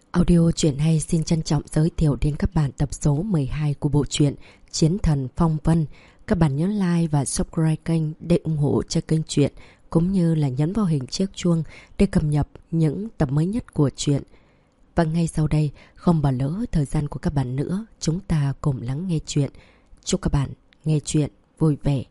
Audio truyện hay xin trân trọng giới thiệu đến các bạn tập số 12 của bộ truyện Chiến thần Phong Vân. Các bạn nhớ like và subscribe kênh để ủng hộ cho kênh truyện, cũng như là nhấn vào hình chiếc chuông để cập nhật những tập mới nhất của truyện. Và ngay sau đây, không bỏ lỡ thời gian của các bạn nữa, chúng ta cùng lắng nghe truyện. Chúc các bạn nghe truyện vui vẻ.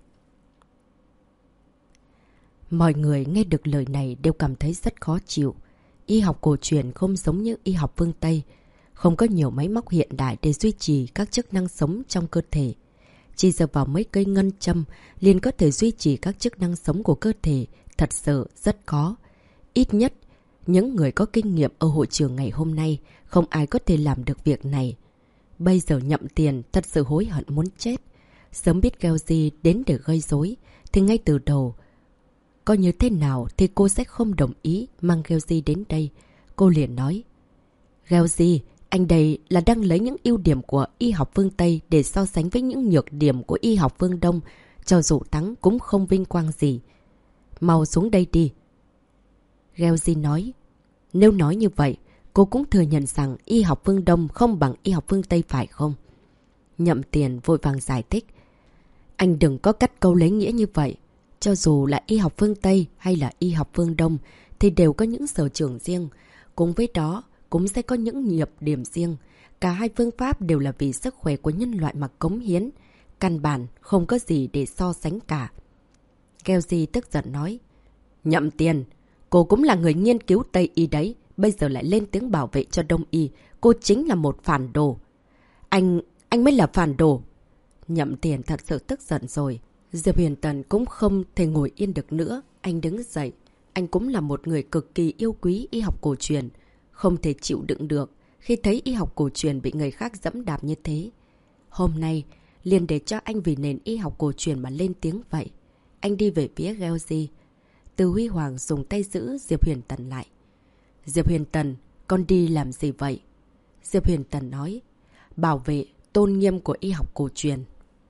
Mọi người nghe được lời này đều cảm thấy rất khó chịu. Y học cổ truyền không giống như y học phương Tây, không có nhiều máy móc hiện đại để duy trì các chức năng sống trong cơ thể. Chỉ dựa vào mấy cây ngân châm liền có thể duy trì các chức năng sống của cơ thể, thật sự rất khó. Ít nhất, những người có kinh nghiệm ở hội trường ngày hôm nay, không ai có thể làm được việc này. Bây giờ Nhậm Tiền thật sự hối hận muốn chết. Sớm biết Gyeonggi đến để gây rối, thì ngay từ đầu, có như thế nào thì cô sẽ không đồng ý mang Gyeonggi đến đây. Cô liền nói: Gyeonggi, anh đây là đang lấy những ưu điểm của y học phương Tây để so sánh với những nhược điểm của y học phương Đông. Cho dù thắng cũng không vinh quang gì. Mau xuống đây đi. Gyeonggi nói. Nếu nói như vậy, cô cũng thừa nhận rằng y học phương Đông không bằng y học phương Tây phải không? Nhậm Tiền vội vàng giải thích. Anh đừng có cắt câu lấy nghĩa như vậy. Cho dù là y học phương Tây hay là y học phương Đông thì đều có những sở trường riêng. Cùng với đó cũng sẽ có những nhược điểm riêng. Cả hai phương pháp đều là vì sức khỏe của nhân loại mà cống hiến. Căn bản không có gì để so sánh cả. Gyeonggi tức giận nói. Nhậm Tiền, cô cũng là người nghiên cứu Tây y đấy. Bây giờ lại lên tiếng bảo vệ cho Đông y. Cô chính là một phản đồ. Anh mới là phản đồ. Nhậm Tiền thật sự tức giận rồi. Diệp Huyền Tần cũng không thể ngồi yên được nữa. Anh đứng dậy. Anh cũng là một người cực kỳ yêu quý y học cổ truyền. Không thể chịu đựng được khi thấy y học cổ truyền bị người khác dẫm đạp như thế. Hôm nay, liền để cho anh vì nền y học cổ truyền mà lên tiếng vậy. Anh đi về phía Gyeonggi. Từ Huy Hoàng dùng tay giữ Diệp Huyền Tần lại. Diệp Huyền Tần, con đi làm gì vậy? Diệp Huyền Tần nói. Bảo vệ tôn nghiêm của y học cổ truyền.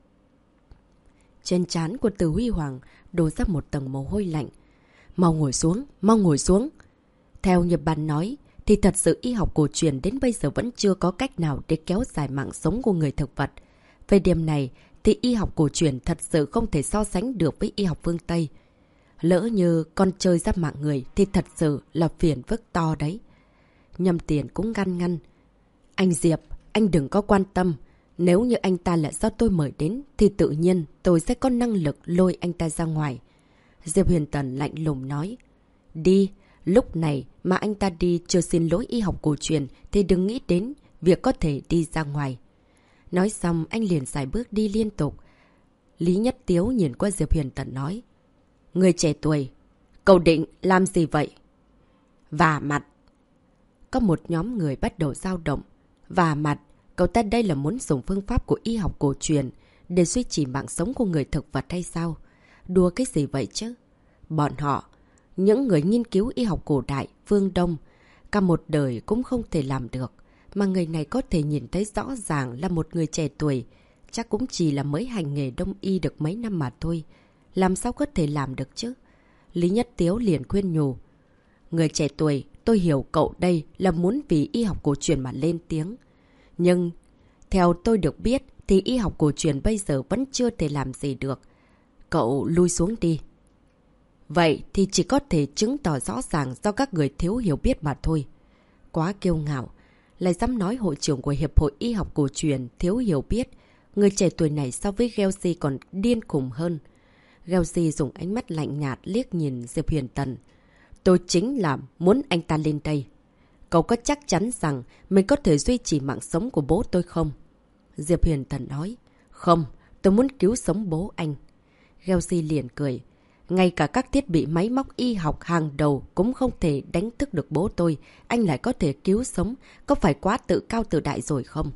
Trên trán của Từ Huy Hoàng đổ ra một tầng mồ hôi lạnh. Mau ngồi xuống, mau ngồi xuống. Theo Nhật Bản nói, thì thật sự y học cổ truyền đến bây giờ vẫn chưa có cách nào để kéo dài mạng sống của người thực vật. Về điểm này, thì y học cổ truyền thật sự không thể so sánh được với y học phương Tây. Lỡ như con chơi ra mạng người thì thật sự là phiền phức to đấy. Nhâm Tiền cũng gan ngăn. Anh Diệp, anh đừng có quan tâm. Nếu như anh ta là do tôi mời đến thì tự nhiên tôi sẽ có năng lực lôi anh ta ra ngoài. Diệp Huyền Tần lạnh lùng nói. Đi, lúc này mà anh ta đi chưa xin lỗi y học cổ truyền thì đừng nghĩ đến việc có thể đi ra ngoài. Nói xong anh liền xài bước đi liên tục. Lý Nhất Tiếu nhìn qua Diệp Huyền Tần nói. Người trẻ tuổi, cậu định làm gì vậy? Vả mặt. Có một nhóm người bắt đầu dao động. Vả mặt. Cậu ta đây là muốn dùng phương pháp của y học cổ truyền để duy trì mạng sống của người thực vật hay sao? Đùa cái gì vậy chứ? Bọn họ, những người nghiên cứu y học cổ đại, phương Đông, cả một đời cũng không thể làm được. Mà người này có thể nhìn thấy rõ ràng là một người trẻ tuổi, chắc cũng chỉ là mới hành nghề Đông y được mấy năm mà thôi. Làm sao có thể làm được chứ? Lý Nhất Tiếu liền khuyên nhủ. Người trẻ tuổi, tôi hiểu cậu đây là muốn vì y học cổ truyền mà lên tiếng. Nhưng, theo tôi được biết thì y học cổ truyền bây giờ vẫn chưa thể làm gì được. Cậu lui xuống đi. Vậy thì chỉ có thể chứng tỏ rõ ràng do các người thiếu hiểu biết mà thôi. Quá kiêu ngạo. Lại dám nói hội trưởng của Hiệp hội Y học cổ truyền thiếu hiểu biết. Người trẻ tuổi này so với Gyeonggi còn điên khùng hơn. Gyeonggi dùng ánh mắt lạnh nhạt liếc nhìn Diệp Huyền Tần. Tôi chính là muốn anh ta lên đây. Cậu có chắc chắn rằng mình có thể duy trì mạng sống của bố tôi không? Diệp Huyền Tần nói. Không, tôi muốn cứu sống bố anh. Gyeonggi liền cười. Ngay cả các thiết bị máy móc y học hàng đầu cũng không thể đánh thức được bố tôi. Anh lại có thể cứu sống. Có phải quá tự cao tự đại rồi không?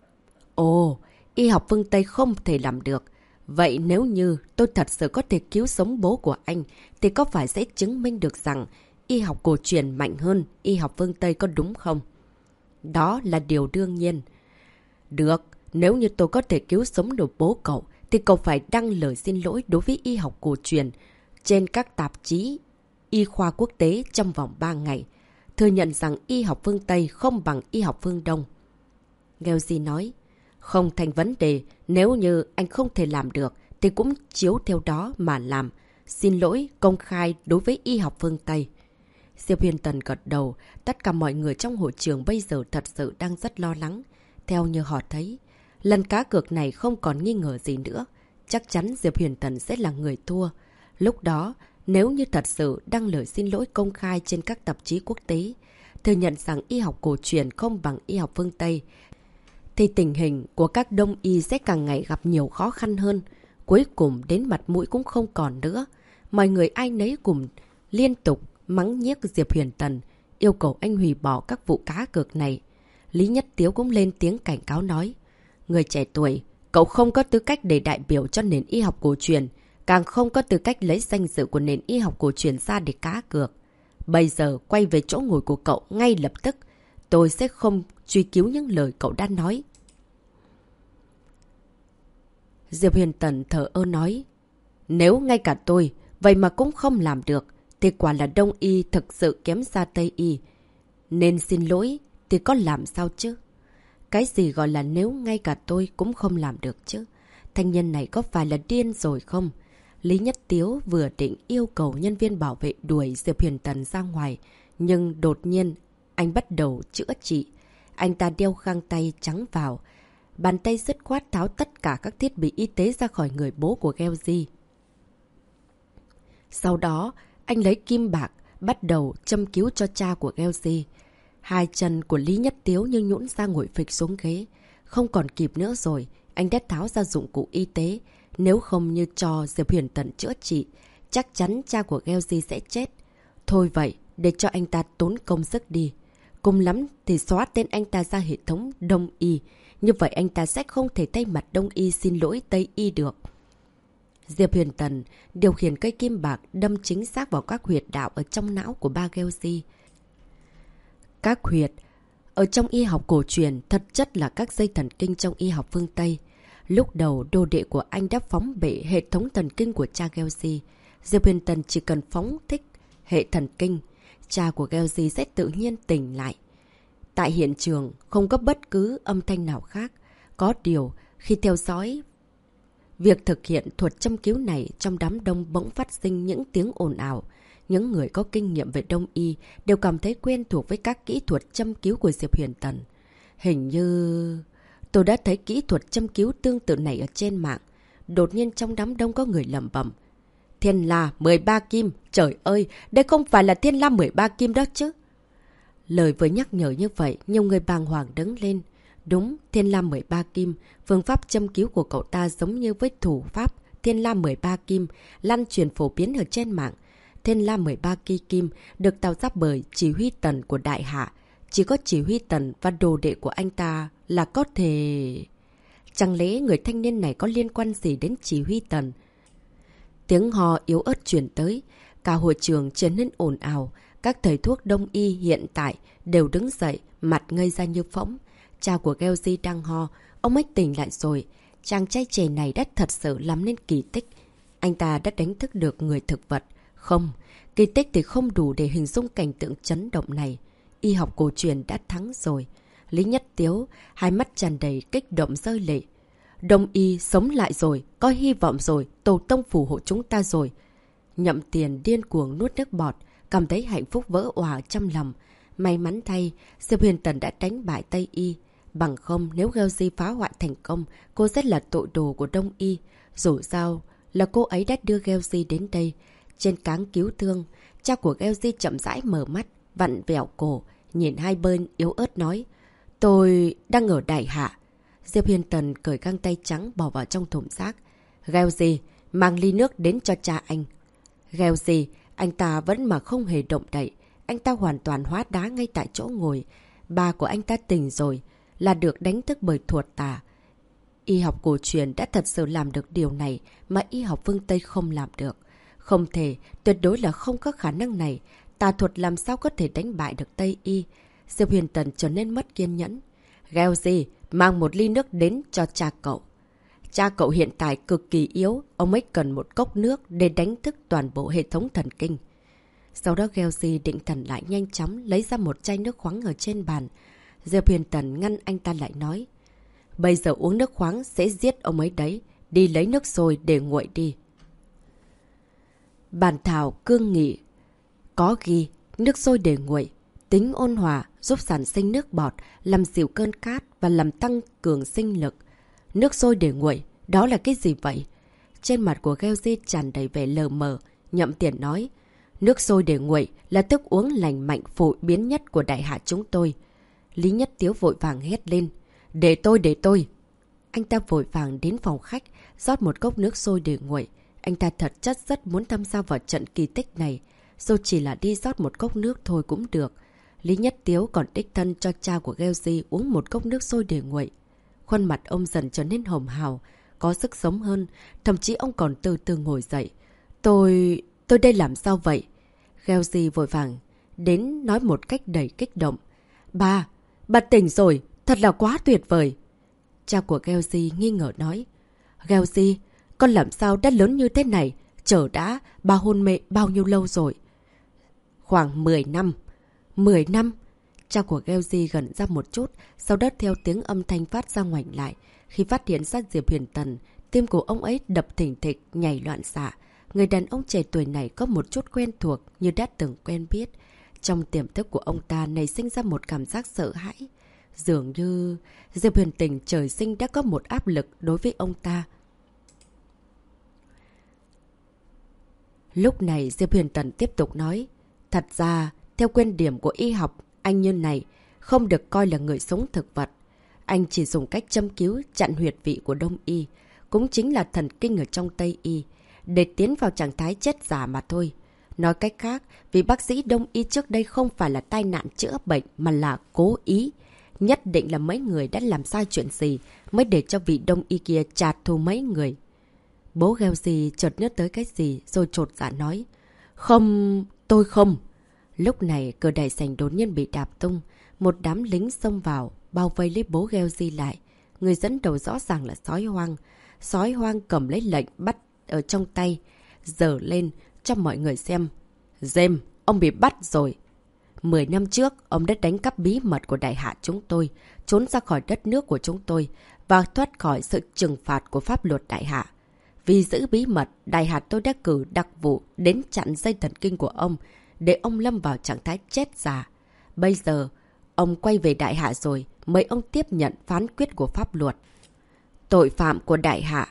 Ồ, y học phương Tây không thể làm được. Vậy nếu như tôi thật sự có thể cứu sống bố của anh, thì có phải sẽ chứng minh được rằng y học cổ truyền mạnh hơn y học phương Tây có đúng không? Đó là điều đương nhiên. Được, nếu như tôi có thể cứu sống được bố cậu, thì cậu phải đăng lời xin lỗi đối với y học cổ truyền trên các tạp chí y khoa quốc tế trong vòng 3 ngày. thừa nhận rằng y học phương Tây không bằng y học phương Đông. Gelsi nói, không thành vấn đề, nếu như anh không thể làm được, thì cũng chiếu theo đó mà làm. Xin lỗi, công khai đối với y học phương Tây. Diệp Huyền Tần gật đầu, tất cả mọi người trong hội trường bây giờ thật sự đang rất lo lắng. Theo như họ thấy, lần cá cược này không còn nghi ngờ gì nữa. Chắc chắn Diệp Huyền Tần sẽ là người thua. Lúc đó, nếu như thật sự đăng lời xin lỗi công khai trên các tạp chí quốc tế, thừa nhận rằng y học cổ truyền không bằng y học phương Tây, thì tình hình của các đông y sẽ càng ngày gặp nhiều khó khăn hơn. Cuối cùng đến mặt mũi cũng không còn nữa. Mọi người ai nấy cùng liên tục mắng nhiếc Diệp Huyền Tần, yêu cầu anh hủy bỏ các vụ cá cược này. Lý Nhất Tiếu cũng lên tiếng cảnh cáo nói, người trẻ tuổi, cậu không có tư cách để đại biểu cho nền y học cổ truyền, càng không có tư cách lấy danh dự của nền y học cổ truyền ra để cá cược. Bây giờ quay về chỗ ngồi của cậu ngay lập tức, tôi sẽ không truy cứu những lời cậu đã nói. Diệp Huyền Tần thở ơ nói, nếu ngay cả tôi, vậy mà cũng không làm được, thì quả là Đông y thực sự kém xa Tây y. Nên xin lỗi, thì có làm sao chứ? Cái gì gọi là nếu ngay cả tôi cũng không làm được chứ? Thanh niên này có phải là điên rồi không? Lý Nhất Tiếu vừa định yêu cầu nhân viên bảo vệ đuổi Diệp Huyền Tần ra ngoài, nhưng đột nhiên anh bắt đầu chữa trị. Anh ta đeo găng tay trắng vào, bàn tay dứt khoát tháo tất cả các thiết bị y tế ra khỏi người bố của Gelsi. Sau đó, anh lấy kim bạc, bắt đầu châm cứu cho cha của Gelsi. Hai chân của Lý Nhất Tiếu như nhũn ra ngồi phịch xuống ghế. Không còn kịp nữa rồi, anh đã tháo ra dụng cụ y tế. Nếu không như cho Diệp Huyền Tần chữa trị, chắc chắn cha của Gelsi sẽ chết. Thôi vậy, để cho anh ta tốn công sức đi. Cùng lắm thì xóa tên anh ta ra hệ thống Đông y. Như vậy anh ta sẽ không thể thay mặt Đông y xin lỗi Tây y được. Diệp Huyền Tần điều khiển cây kim bạc đâm chính xác vào các huyệt đạo ở trong não của ba Gelsi. Các huyệt ở trong y học cổ truyền thật chất là các dây thần kinh trong y học phương Tây. Lúc đầu đồ đệ của anh đã phóng bể hệ thống thần kinh của cha Gelsi. Diệp Huyền Tần chỉ cần phóng thích hệ thần kinh, cha của Gelsi sẽ tự nhiên tỉnh lại. Tại hiện trường không có bất cứ âm thanh nào khác. Có điều khi theo dõi việc thực hiện thuật châm cứu này, trong đám đông bỗng phát sinh những tiếng ồn ào. Những người có kinh nghiệm về Đông y đều cảm thấy quen thuộc với các kỹ thuật châm cứu của Diệp Huyền Tần. Hình như tôi đã thấy kỹ thuật châm cứu tương tự này ở trên mạng. Đột nhiên trong đám đông có người lẩm bẩm, Thiên La 13 kim, trời ơi, đây không phải là Thiên La 13 kim đó chứ. Lời vừa nhắc nhở như vậy, nhiều người bàng hoàng đứng lên. Đúng, Thiên La 13 kim, phương pháp châm cứu của cậu ta giống như với thủ pháp Thiên La 13 kim, lan truyền phổ biến ở trên mạng. Thiên La 13 kỳ kim được tạo ra bởi chỉ huy Tần của Đại Hạ. Chỉ có chỉ huy Tần và đồ đệ của anh ta là có thể... Chẳng lẽ người thanh niên này có liên quan gì đến chỉ huy Tần? Tiếng hò yếu ớt chuyển tới. Cả hội trường trở nên ồn ào. Các thầy thuốc Đông y hiện tại đều đứng dậy, mặt ngây ra như phỗng. Cha của Gelsi đang ho. Ông ấy tỉnh lại rồi. Chàng trai trẻ này đã thật sự làm nên kỳ tích. Anh ta đã đánh thức được người thực vật. Không, kỳ tích thì không đủ để hình dung cảnh tượng chấn động này. Y học cổ truyền đã thắng rồi. Lý Nhất Tiếu, hai mắt tràn đầy kích động rơi lệ. Đông y sống lại rồi, có hy vọng rồi, tổ tông phù hộ chúng ta rồi. Nhậm Tiền điên cuồng nuốt nước bọt, cảm thấy hạnh phúc vỡ òa trong lòng. May mắn thay, Diệp Huyền Tần đã đánh bại Tây y. Bằng không, nếu Gelsi phá hoại thành công, cô sẽ là tội đồ của Đông y. Dù sao là cô ấy đã đưa Gelsi đến đây. Trên cáng cứu thương, cha của Gelsi chậm rãi mở mắt, vặn vẹo cổ, nhìn hai bên yếu ớt nói, tôi đang ở Đại Hạ. Diệp Huyền Tần cởi găng tay trắng bỏ vào trong thùng rác. Gelsi, mang ly nước đến cho cha anh. Gelsi, anh ta vẫn mà không hề động đậy. Anh ta hoàn toàn hóa đá ngay tại chỗ ngồi. Ba của anh ta tỉnh rồi, là được đánh thức bởi thuật tà. Y học cổ truyền đã thật sự làm được điều này mà y học phương Tây không làm được. Không thể, tuyệt đối là không có khả năng này. Tà thuật làm sao có thể đánh bại được Tây y? Diệp Huyền Tần trở nên mất kiên nhẫn. Gelsi, mang một ly nước đến cho cha cậu. Cha cậu hiện tại cực kỳ yếu, ông ấy cần một cốc nước để đánh thức toàn bộ hệ thống thần kinh. Sau đó Gelsey định thần lại nhanh chóng lấy ra một chai nước khoáng ở trên bàn. Diệp Huyền Tần ngăn anh ta lại nói. Bây giờ uống nước khoáng sẽ giết ông ấy đấy. Đi lấy nước sôi để nguội đi. Bản thảo cương nghị có ghi nước sôi để nguội, tính ôn hòa, giúp sản sinh nước bọt, làm dịu cơn khát và làm tăng cường sinh lực. Nước sôi để nguội, đó là cái gì vậy? Trên mặt của Gelsey tràn đầy vẻ lờ mờ, Nhậm Tiền nói. Nước sôi để nguội là thức uống lành mạnh phổ biến nhất của đại hạ chúng tôi. Lý Nhất Tiếu vội vàng hét lên. Để tôi. Anh ta vội vàng đến phòng khách, rót một cốc nước sôi để nguội. Anh ta thật chất rất muốn tham gia vào trận kỳ tích này. Dù chỉ là đi rót một cốc nước thôi cũng được. Lý Nhất Tiếu còn đích thân cho cha của Gelsey uống một cốc nước sôi để nguội. Khuôn mặt ông dần trở nên hồng hào, có sức sống hơn. Thậm chí ông còn từ từ ngồi dậy. Tôi đây làm sao vậy? Gelsey vội vàng đến nói một cách đầy kích động. Bà tỉnh rồi, thật là quá tuyệt vời. Cha của Gelsey nghi ngờ nói. Gelsey, con làm sao đã lớn như thế này? Chờ đã, bà hôn mê bao nhiêu lâu rồi? Khoảng 10 năm. 10 năm? Cha của Gelsey gần ra một chút, sau đó theo tiếng âm thanh phát ra ngoảnh lại. Khi phát hiện ra Diệp Huyền Tần, tim của ông ấy đập thình thịch, nhảy loạn xạ. Người đàn ông trẻ tuổi này có một chút quen thuộc như đã từng quen biết. Trong tiềm thức của ông ta nảy sinh ra một cảm giác sợ hãi. Dường như Diệp Huyền Tần trời sinh đã có một áp lực đối với ông ta. Lúc này Diệp Huyền Tần tiếp tục nói. Thật ra, theo quan điểm của y học, anh như này không được coi là người sống thực vật. Anh chỉ dùng cách châm cứu chặn huyệt vị của Đông y, cũng chính là thần kinh ở trong Tây y, để tiến vào trạng thái chết giả mà thôi. Nói cách khác, vì bác sĩ Đông y trước đây không phải là tai nạn chữa bệnh mà là cố ý. Nhất định là mấy người đã làm sai chuyện gì mới để cho vị Đông y kia trả thù mấy người. Bố Gelsey chợt nhớ tới cái gì rồi chột dạ nói. Không, tôi không. Lúc này cửa đại sảnh đột nhiên bị đạp tung. Một đám lính xông vào, bao vây lấy bố Gelsey lại. Người dẫn đầu rõ ràng là Sói Hoang. Sói Hoang cầm lấy lệnh bắt ở trong tay, giở lên cho mọi người xem. James, ông bị bắt rồi. 10 năm trước, ông đã đánh cắp bí mật của đại hạ chúng tôi, trốn ra khỏi đất nước của chúng tôi và thoát khỏi sự trừng phạt của pháp luật đại hạ. Vì giữ bí mật, đại hạ tôi đã cử đặc vụ đến chặn dây thần kinh của ông, để ông lâm vào trạng thái chết già. Bây giờ, ông quay về đại hạ rồi, mời ông tiếp nhận phán quyết của pháp luật. Tội phạm của đại hạ,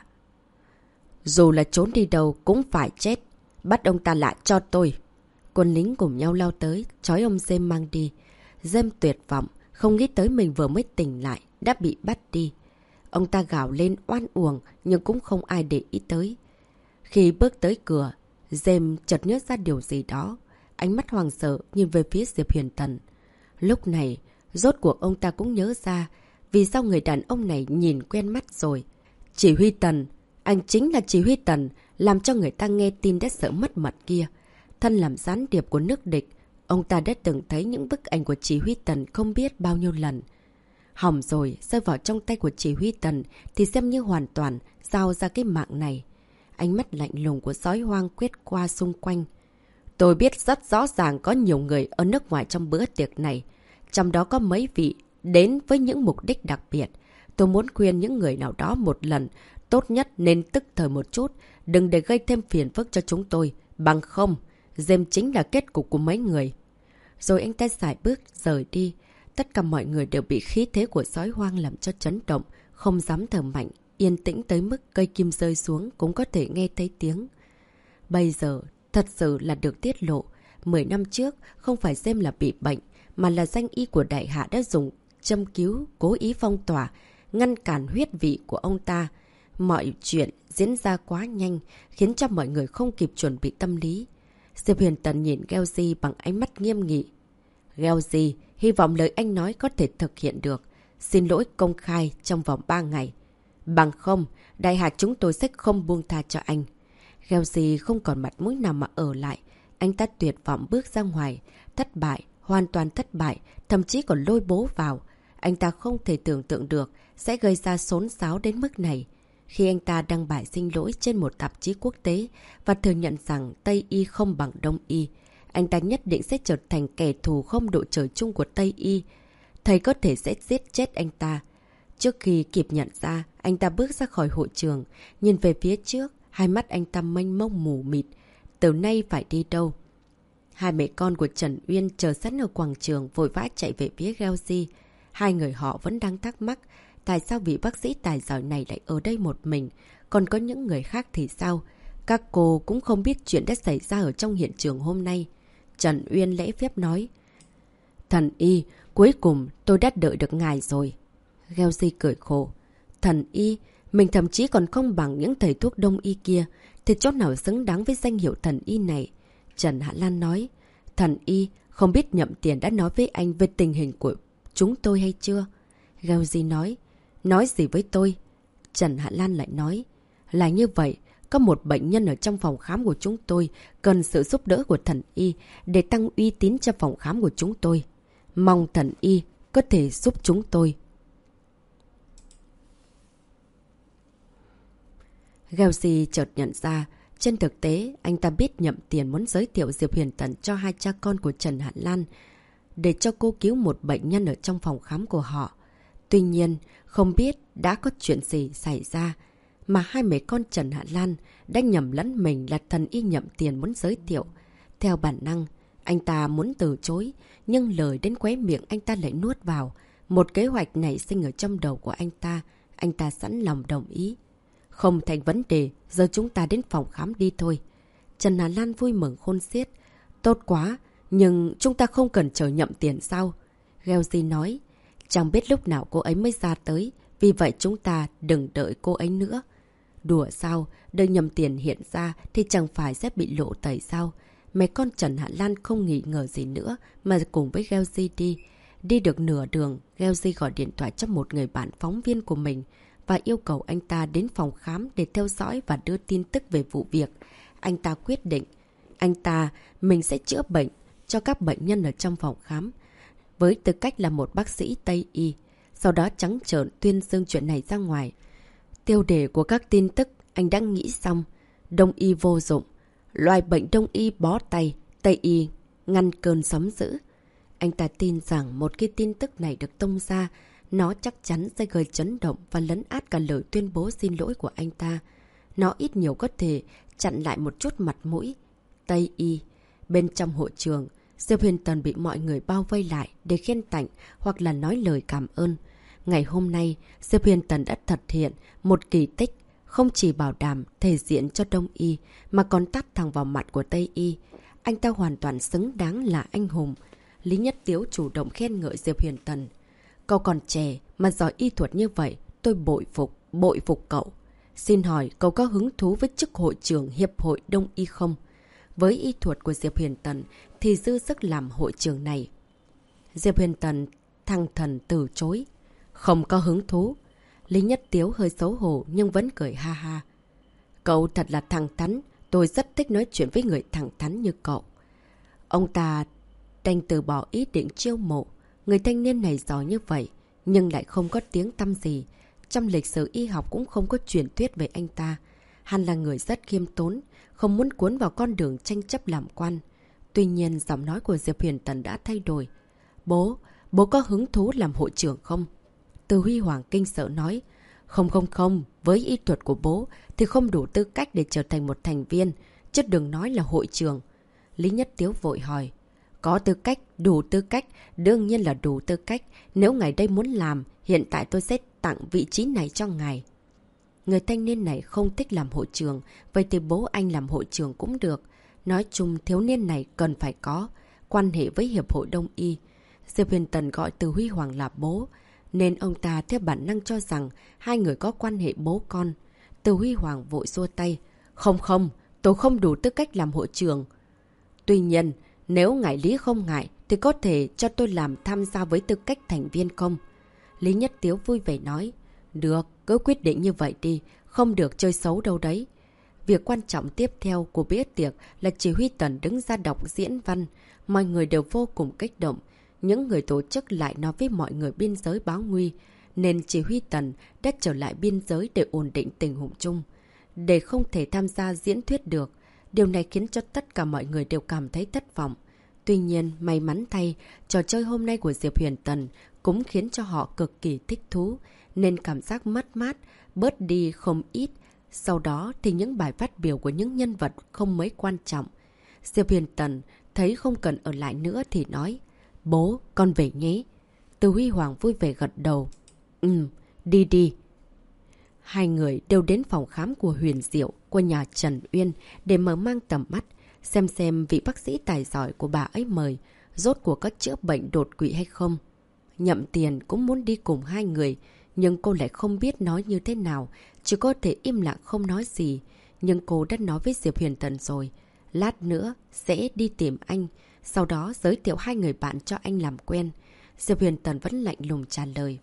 dù là trốn đi đâu cũng phải chết. Bắt ông ta lại cho tôi. Quân lính cùng nhau lao tới, trói ông James mang đi. James tuyệt vọng, không nghĩ tới mình vừa mới tỉnh lại, đã bị bắt đi. Ông ta gào lên oan uổng, nhưng cũng không ai để ý tới. Khi bước tới cửa, James chợt nhớ ra điều gì đó. Ánh mắt hoảng sợ nhìn về phía Diệp Huyền Tần. Lúc này, rốt cuộc ông ta cũng nhớ ra, vì sao người đàn ông này nhìn quen mắt rồi. Chỉ huy Tần, anh chính là Chỉ huy Tần, làm cho người ta nghe tin đã sợ mất mật kia. Thân làm gián điệp của nước địch, ông ta đã từng thấy những bức ảnh của Chỉ huy Tần không biết bao nhiêu lần. Hỏng rồi, rơi vào trong tay của Chỉ huy Tần thì xem như hoàn toàn giao ra cái mạng này. Ánh mắt lạnh lùng của Sói Hoang quét qua xung quanh. Tôi biết rất rõ ràng có nhiều người ở nước ngoài trong bữa tiệc này. Trong đó có mấy vị đến với những mục đích đặc biệt. Tôi muốn khuyên những người nào đó một lần, tốt nhất nên tức thời một chút, đừng để gây thêm phiền phức cho chúng tôi. Bằng không, James chính là kết cục của mấy người. Rồi anh ta xài bước rời đi. Tất cả mọi người đều bị khí thế của Sói Hoang làm cho chấn động, không dám thở mạnh, yên tĩnh tới mức cây kim rơi xuống cũng có thể nghe thấy tiếng. Bây giờ, thật sự là được tiết lộ. 10 năm trước, không phải James là bị bệnh, mà là danh y của đại hạ đã dùng châm cứu, cố ý phong tỏa, ngăn cản huyết vị của ông ta. Mọi chuyện diễn ra quá nhanh, khiến cho mọi người không kịp chuẩn bị tâm lý. Diệp Huyền Tần nhìn Gelsey bằng ánh mắt nghiêm nghị. Gelsey, hy vọng lời anh nói có thể thực hiện được. Xin lỗi công khai trong vòng 3 ngày. Bằng không, đại hạ chúng tôi sẽ không buông tha cho anh. Gelsey không còn mặt mũi nào mà ở lại. Anh ta tuyệt vọng bước ra ngoài. Thất bại, hoàn toàn thất bại, thậm chí còn lôi bố vào. Anh ta không thể tưởng tượng được sẽ gây ra xốn xáo đến mức này. Khi anh ta đăng bài xin lỗi trên một tạp chí quốc tế và thừa nhận rằng Tây Y không bằng Đông Y, anh ta nhất định sẽ trở thành kẻ thù không đội trời chung của Tây Y. Thầy có thể sẽ giết chết anh ta. Trước khi kịp nhận ra, anh ta bước ra khỏi hội trường, nhìn về phía trước, hai mắt anh ta mênh mông mù mịt. Từ nay phải đi đâu? Hai mẹ con của Trần Uyên chờ sẵn ở quảng trường vội vã chạy về phía Geozi. Hai người họ vẫn đang thắc mắc, tại sao vị bác sĩ tài giỏi này lại ở đây một mình, còn có những người khác thì sao? Các cô cũng không biết chuyện đã xảy ra ở trong hiện trường hôm nay. Trần Uyên lễ phép nói. Thần Y, cuối cùng tôi đã đợi được ngài rồi. Geozi cười khổ. Thần Y, mình thậm chí còn không bằng những thầy thuốc đông y kia, thì chỗ nào xứng đáng với danh hiệu thần Y này? Trần Hạ Lan nói. Thần Y, không biết Nhậm Tiền đã nói với anh về tình hình của chúng tôi hay chưa? Geozi nói. Nói gì với tôi? Trần Hạ Lan lại nói. Là như vậy, có một bệnh nhân ở trong phòng khám của chúng tôi cần sự giúp đỡ của thần Y để tăng uy tín cho phòng khám của chúng tôi. Mong thần Y có thể giúp chúng tôi. Geozi chợt nhận ra, trên thực tế, anh ta biết Nhậm Tiền muốn giới thiệu Diệp Huyền Tần cho hai cha con của Trần Hạ Lan để cho cô cứu một bệnh nhân ở trong phòng khám của họ. Tuy nhiên, không biết đã có chuyện gì xảy ra mà hai mẹ con Trần Hạ Lan đã nhầm lẫn mình là thần Y Nhậm Tiền muốn giới thiệu. Theo bản năng, anh ta muốn từ chối, nhưng lời đến khóe miệng anh ta lại nuốt vào. Một kế hoạch nảy sinh ở trong đầu của anh ta sẵn lòng đồng ý. Không thành vấn đề, giờ chúng ta đến phòng khám đi thôi. Trần Hà Lan vui mừng khôn xiết. Tốt quá, nhưng chúng ta không cần chờ Nhậm Tiền sao? Geozi nói. Chẳng biết lúc nào cô ấy mới ra tới, vì vậy chúng ta đừng đợi cô ấy nữa. Đùa sao, đợi Nhậm Tiền hiện ra thì chẳng phải sẽ bị lộ tẩy sao? Mấy con Trần Hạ Lan không nghi ngờ gì nữa mà cùng với Geozi đi. Đi được nửa đường, Geozi gọi điện thoại cho một người bạn phóng viên của mình và yêu cầu anh ta đến phòng khám để theo dõi và đưa tin tức về vụ việc. Anh ta quyết định, mình sẽ chữa bệnh cho các bệnh nhân ở trong phòng khám, với tư cách là một bác sĩ Tây Y. Sau đó trắng trợn tuyên dương chuyện này ra ngoài. Tiêu đề của các tin tức anh đã nghĩ xong. Đông Y vô dụng, loại bệnh Đông Y bó tay, Tây Y ngăn cơn sóng dữ. Anh ta tin rằng một khi tin tức này được tung ra, nó chắc chắn sẽ gây chấn động và lấn át cả lời tuyên bố xin lỗi của anh ta. Nó ít nhiều có thể chặn lại một chút mặt mũi. Tây Y. Bên trong hội trường, Diệp Huyền Tần bị mọi người bao vây lại để khen tặng hoặc là nói lời cảm ơn. Ngày hôm nay, Diệp Huyền Tần đã thực hiện một kỳ tích, không chỉ bảo đảm thể diện cho Đông Y mà còn tát thẳng vào mặt của Tây Y. Anh ta hoàn toàn xứng đáng là anh hùng. Lý Nhất Tiếu chủ động khen ngợi Diệp Huyền Tần. Cậu còn trẻ mà giỏi y thuật như vậy, tôi bội phục cậu. Xin hỏi cậu có hứng thú với chức hội trưởng Hiệp hội Đông Y không? Với y thuật của Diệp Huyền Tần thì dư sức làm hội trưởng này. Diệp Huyền Tần thăng thần từ chối. Không có hứng thú. Lý Nhất Tiếu hơi xấu hổ nhưng vẫn cười ha ha. Cậu thật là thẳng thắn, tôi rất thích nói chuyện với người thẳng thắn như cậu. Ông ta đành từ bỏ ý định chiêu mộ. Người thanh niên này giỏi như vậy, nhưng lại không có tiếng tăm gì. Trong lịch sử y học cũng không có truyền thuyết về anh ta. Hắn là người rất khiêm tốn, không muốn cuốn vào con đường tranh chấp làm quan. Tuy nhiên, giọng nói của Diệp Huyền Tần đã thay đổi. Bố có hứng thú làm hội trưởng không? Từ Huy Hoàng kinh sợ nói. Không, với y thuật của bố thì không đủ tư cách để trở thành một thành viên, chứ đừng nói là hội trưởng. Lý Nhất Tiếu vội hỏi. Có tư cách, đủ tư cách, đương nhiên là đủ tư cách. Nếu ngài đây muốn làm, hiện tại tôi sẽ tặng vị trí này cho ngài. Người thanh niên này không thích làm hội trưởng, vậy thì bố anh làm hội trưởng cũng được. Nói chung thiếu niên này cần phải có quan hệ với Hiệp hội Đông Y. Diệp Huyền Tần gọi Từ Huy Hoàng là bố, nên ông ta theo bản năng cho rằng hai người có quan hệ bố con. Từ Huy Hoàng vội xua tay. Không, tôi không đủ tư cách làm hội trưởng. Tuy nhiên, nếu ngài Lý không ngại thì có thể cho tôi làm tham gia với tư cách thành viên không? Lý Nhất Tiếu vui vẻ nói. Được, cứ quyết định như vậy đi, không được chơi xấu đâu đấy. Việc quan trọng tiếp theo của bữa tiệc là chỉ huy Tần đứng ra đọc diễn văn. Mọi người đều vô cùng kích động. Những người tổ chức lại nói với mọi người biên giới báo nguy, nên chỉ huy Tần đã trở lại biên giới để ổn định tình hình chung. Để không thể tham gia diễn thuyết được, điều này khiến cho tất cả mọi người đều cảm thấy thất vọng. Tuy nhiên, may mắn thay, trò chơi hôm nay của Diệp Huyền Tần cũng khiến cho họ cực kỳ thích thú, nên cảm giác mất mát, bớt đi không ít. Sau đó thì những bài phát biểu của những nhân vật không mấy quan trọng. Diệp Huyền Tần thấy không cần ở lại nữa thì nói, bố, con về nhé. Từ Huy Hoàng vui vẻ gật đầu. Đi đi. Hai người đều đến phòng khám của Huyền Diệu, của nhà Trần Uyên để mở mang tầm mắt, xem vị bác sĩ tài giỏi của bà ấy mời, rốt cuộc có chữa bệnh đột quỵ hay không. Nhậm Tiền cũng muốn đi cùng hai người, nhưng cô lại không biết nói như thế nào, chỉ có thể im lặng không nói gì. Nhưng cô đã nói với Diệp Huyền Tần rồi, lát nữa sẽ đi tìm anh, sau đó giới thiệu hai người bạn cho anh làm quen. Diệp Huyền Tần vẫn lạnh lùng trả lời.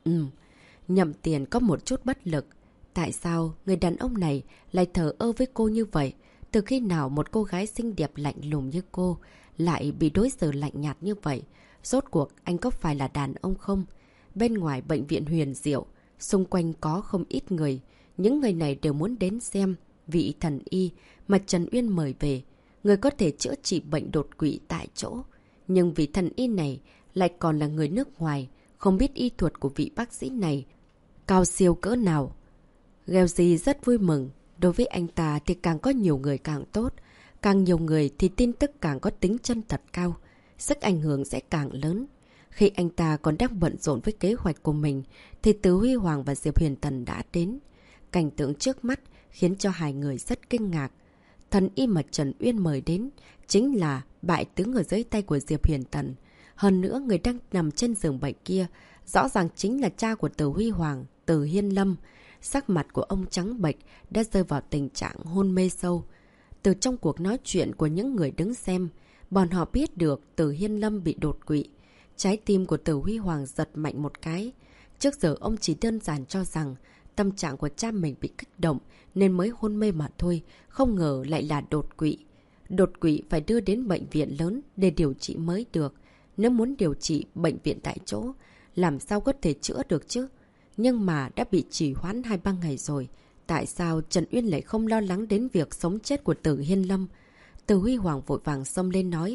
Nhậm Tiền có một chút bất lực. Tại sao người đàn ông này lại thờ ơ với cô như vậy? Từ khi nào một cô gái xinh đẹp lạnh lùng như cô lại bị đối xử lạnh nhạt như vậy? Rốt cuộc anh có phải là đàn ông không? Bên ngoài bệnh viện Huyền Diệu, xung quanh có không ít người. Những người này đều muốn đến xem vị thần y mà Trần Uyên mời về. Người có thể chữa trị bệnh đột quỵ tại chỗ. Nhưng vị thần y này lại còn là người nước ngoài, không biết y thuật của vị bác sĩ này cao siêu cỡ nào. Gelsi rất vui mừng. Đối với anh ta thì càng có nhiều người càng tốt. Càng nhiều người thì tin tức càng có tính chân thật cao. Sức ảnh hưởng sẽ càng lớn. Khi anh ta còn đang bận rộn với kế hoạch của mình, thì Từ Huy Hoàng và Diệp Huyền Tần đã đến. Cảnh tượng trước mắt khiến cho hai người rất kinh ngạc. Thần y mà Trần Uyên mời đến chính là bại tướng ở dưới tay của Diệp Huyền Tần. Hơn nữa, người đang nằm trên giường bệnh kia rõ ràng chính là cha của Từ Huy Hoàng, Từ Hiên Lâm. Sắc mặt của ông trắng bệch, đã rơi vào tình trạng hôn mê sâu. Từ trong cuộc nói chuyện của những người đứng xem, bọn họ biết được Từ Hiên Lâm bị đột quỵ. Trái tim của Từ Huy Hoàng giật mạnh một cái. Trước giờ ông chỉ đơn giản cho rằng tâm trạng của cha mình bị kích động nên mới hôn mê mà thôi, không ngờ lại là đột quỵ. Đột quỵ phải đưa đến bệnh viện lớn để điều trị mới được. Nếu muốn điều trị bệnh viện tại chỗ, làm sao có thể chữa được chứ? Nhưng mà đã bị trì hoãn 2-3 ngày rồi. Tại sao Trần Uyên lại không lo lắng đến việc sống chết của Từ Hiên Lâm? Từ Huy Hoàng vội vàng xông lên nói.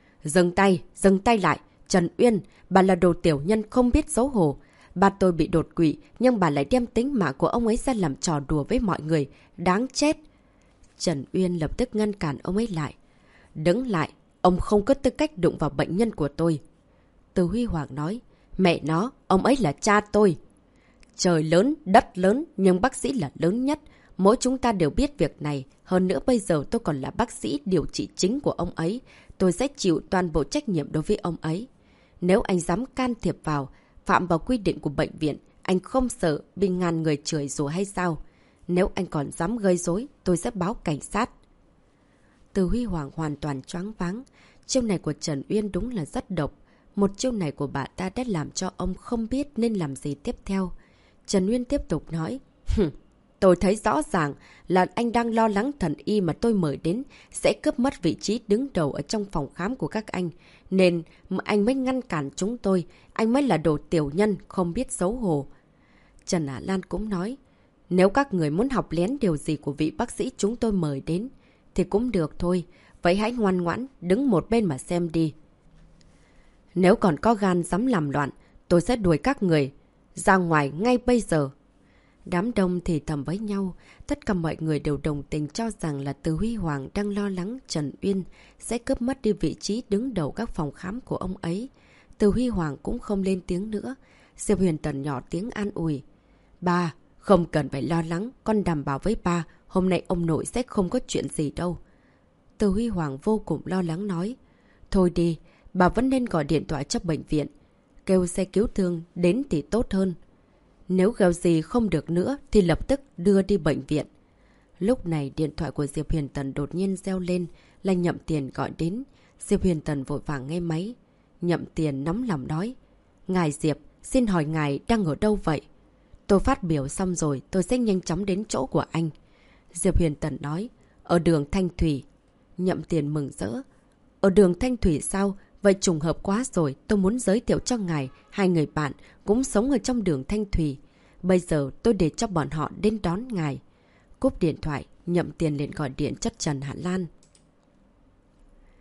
Dừng tay lại. Trần Uyên, bà là đồ tiểu nhân không biết xấu hổ. Bà tôi bị đột quỵ, nhưng bà lại đem tính mạng của ông ấy ra làm trò đùa với mọi người. Đáng chết. Trần Uyên lập tức ngăn cản ông ấy lại. Đứng lại, ông không có tư cách đụng vào bệnh nhân của tôi. Từ Huy Hoàng nói. Mẹ nó, ông ấy là cha tôi. Trời lớn, đất lớn, nhưng bác sĩ là lớn nhất. Mỗi chúng ta đều biết việc này. Hơn nữa bây giờ tôi còn là bác sĩ điều trị chính của ông ấy. Tôi sẽ chịu toàn bộ trách nhiệm đối với ông ấy. Nếu anh dám can thiệp vào, phạm vào quy định của bệnh viện, anh không sợ bị ngàn người chửi rủa hay sao? Nếu anh còn dám gây rối, tôi sẽ báo cảnh sát. Từ Huy Hoàng hoàn toàn choáng váng. Chiêu này của Trần Uyên đúng là rất độc. Một chiêu này của bà ta đã làm cho ông không biết nên làm gì tiếp theo. Trần Uyên tiếp tục nói. Tôi thấy rõ ràng là anh đang lo lắng thần y mà tôi mời đến sẽ cướp mất vị trí đứng đầu ở trong phòng khám của các anh. Nên anh mới ngăn cản chúng tôi. Anh mới là đồ tiểu nhân, không biết xấu hổ. Trần Ả Lan cũng nói. Nếu các người muốn học lén điều gì của vị bác sĩ chúng tôi mời đến, thì cũng được thôi. Vậy hãy ngoan ngoãn, đứng một bên mà xem đi. Nếu còn có gan dám làm loạn, tôi sẽ đuổi các người ra ngoài ngay bây giờ. Đám đông thì thầm với nhau. Tất cả mọi người đều đồng tình cho rằng là Từ Huy Hoàng đang lo lắng Trần Uyên sẽ cướp mất đi vị trí đứng đầu các phòng khám của ông ấy. Từ Huy Hoàng cũng không lên tiếng nữa. Diệp Huyền Tần nhỏ tiếng an ủi. Ba, không cần phải lo lắng. Con đảm bảo với ba, hôm nay ông nội sẽ không có chuyện gì đâu. Từ Huy Hoàng vô cùng lo lắng nói. Thôi đi, bà vẫn nên gọi điện thoại cho bệnh viện. Kêu xe cứu thương đến thì tốt hơn. Nếu gào gì không được nữa thì lập tức đưa đi bệnh viện. Lúc này điện thoại của Diệp Huyền Tần đột nhiên reo lên là Nhậm Tiền gọi đến. Diệp Huyền Tần vội vàng nghe máy. Nhậm Tiền nóng lòng nói. Ngài Diệp, xin hỏi ngài đang ở đâu vậy? Tôi phát biểu xong rồi, tôi sẽ nhanh chóng đến chỗ của anh. Diệp Huyền Tần nói. Ở đường Thanh Thủy. Nhậm Tiền mừng rỡ. Ở đường Thanh Thủy sao? Vậy trùng hợp quá rồi, tôi muốn giới thiệu cho ngài, hai người bạn cũng sống ở trong đường Thanh Thủy. Bây giờ tôi để cho bọn họ đến đón ngài. Cúp điện thoại, Nhậm Tiền liền gọi điện cho Trần Hạ Lan.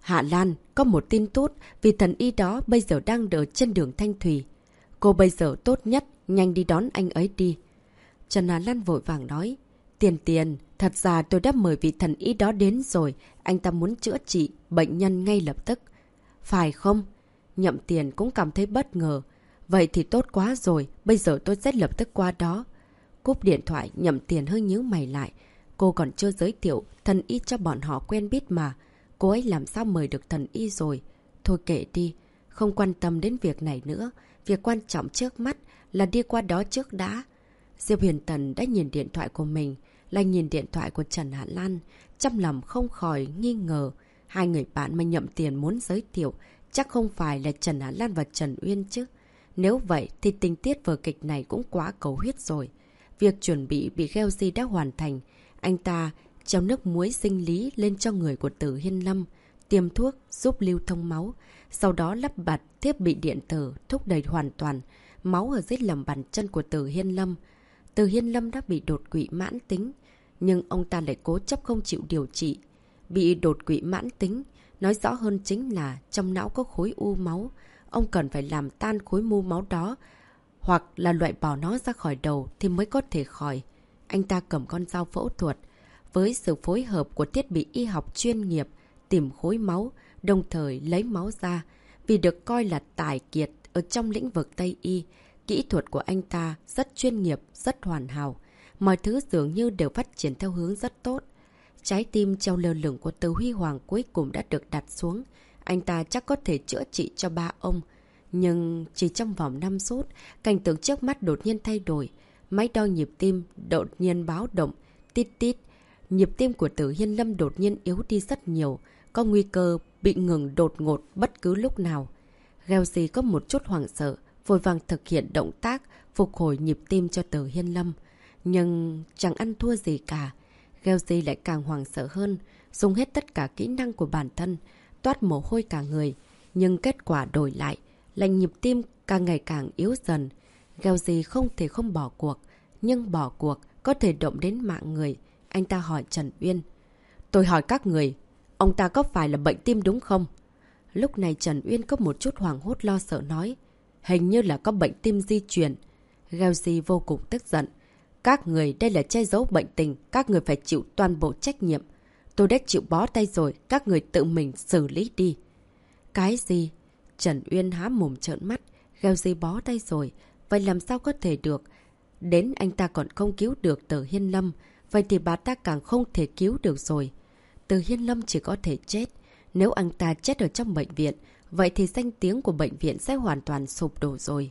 Hạ Lan, có một tin tốt, vì thần y đó bây giờ đang đợi trên đường Thanh Thủy. Cô bây giờ tốt nhất, nhanh đi đón anh ấy đi. Trần Hạ Lan vội vàng nói. Tiền, thật ra tôi đã mời vị thần y đó đến rồi. Anh ta muốn chữa trị bệnh nhân ngay lập tức. Phải không? Nhậm Tiền cũng cảm thấy bất ngờ. Vậy thì tốt quá rồi, bây giờ tôi sẽ lập tức qua đó. Cúp điện thoại, Nhậm Tiền hơi nhíu mày lại. Cô còn chưa giới thiệu thần y cho bọn họ quen biết mà. Cô ấy làm sao mời được thần y rồi? Thôi kệ đi, không quan tâm đến việc này nữa. Việc quan trọng trước mắt là đi qua đó trước đã. Diệp Huyền Tần đã nhìn điện thoại của mình, lại nhìn điện thoại của Trần Hạ Lan. Trong lòng không khỏi nghi ngờ. Hai người bạn mà Nhậm Tiền muốn giới thiệu chắc không phải là Trần Hạ Lan và Trần Uyên chứ. Nếu vậy thì tình tiết vở kịch này cũng quá cầu huyết rồi. Việc chuẩn bị Ghelsi đã hoàn thành. Anh ta treo nước muối sinh lý lên cho người của Tử Hiên Lâm, tiêm thuốc giúp lưu thông máu, sau đó lắp đặt thiết bị điện tử thúc đẩy hoàn toàn máu ở dưới lòng bàn chân của Tử Hiên Lâm. Tử Hiên Lâm đã bị đột quỵ mãn tính, nhưng ông ta lại cố chấp không chịu điều trị. Bị đột quỵ mãn tính, nói rõ hơn chính là trong não có khối u máu. Ông cần phải làm tan khối mu máu đó, hoặc là loại bỏ nó ra khỏi đầu thì mới có thể khỏi. Anh ta cầm con dao phẫu thuật, với sự phối hợp của thiết bị y học chuyên nghiệp, tìm khối máu, đồng thời lấy máu ra. Vì được coi là tài kiệt ở trong lĩnh vực Tây Y, kỹ thuật của anh ta rất chuyên nghiệp, rất hoàn hảo. Mọi thứ dường như đều phát triển theo hướng rất tốt. Trái tim treo lơ lửng của Từ Huy Hoàng cuối cùng đã được đặt xuống. Anh ta chắc có thể chữa trị cho ba ông. Nhưng chỉ trong vòng 5 phút, cảnh tượng trước mắt đột nhiên thay đổi. Máy đo nhịp tim đột nhiên báo động, tít tít. Nhịp tim của Tử Hiên Lâm đột nhiên yếu đi rất nhiều, có nguy cơ bị ngừng đột ngột bất cứ lúc nào. Ghelsi có một chút hoảng sợ, vội vàng thực hiện động tác phục hồi nhịp tim cho Tử Hiên Lâm. Nhưng chẳng ăn thua gì cả. Ghelsi lại càng hoảng sợ hơn, dùng hết tất cả kỹ năng của bản thân, toát mồ hôi cả người. Nhưng kết quả đổi lại là nhịp tim càng ngày càng yếu dần. Ghelsi không thể không bỏ cuộc, nhưng bỏ cuộc có thể động đến mạng người. Anh ta hỏi Trần Uyên. Tôi hỏi các người, ông ta có phải là bệnh tim đúng không? Lúc này Trần Uyên có một chút hoảng hốt lo sợ nói. Hình như là có bệnh tim di truyền. Ghelsi vô cùng tức giận. Các người đây là che giấu bệnh tình, các người phải chịu toàn bộ trách nhiệm. Tôi đã chịu bó tay rồi, các người tự mình xử lý đi. Cái gì? Trần Uyên há mồm trợn mắt. Ghelsi bó tay rồi, vậy làm sao có thể được? Đến anh ta còn không cứu được Tử Hiên Lâm, vậy thì bà ta càng không thể cứu được rồi. Tử Hiên Lâm chỉ có thể chết. Nếu anh ta chết ở trong bệnh viện, vậy thì danh tiếng của bệnh viện sẽ hoàn toàn sụp đổ rồi.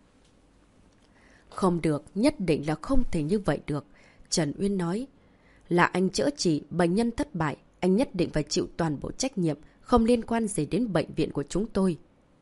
Không được, nhất định là không thể như vậy được. Trần Uyên nói. Là anh chữa trị, bệnh nhân thất bại, anh nhất định phải chịu toàn bộ trách nhiệm, không liên quan gì đến bệnh viện của chúng tôi.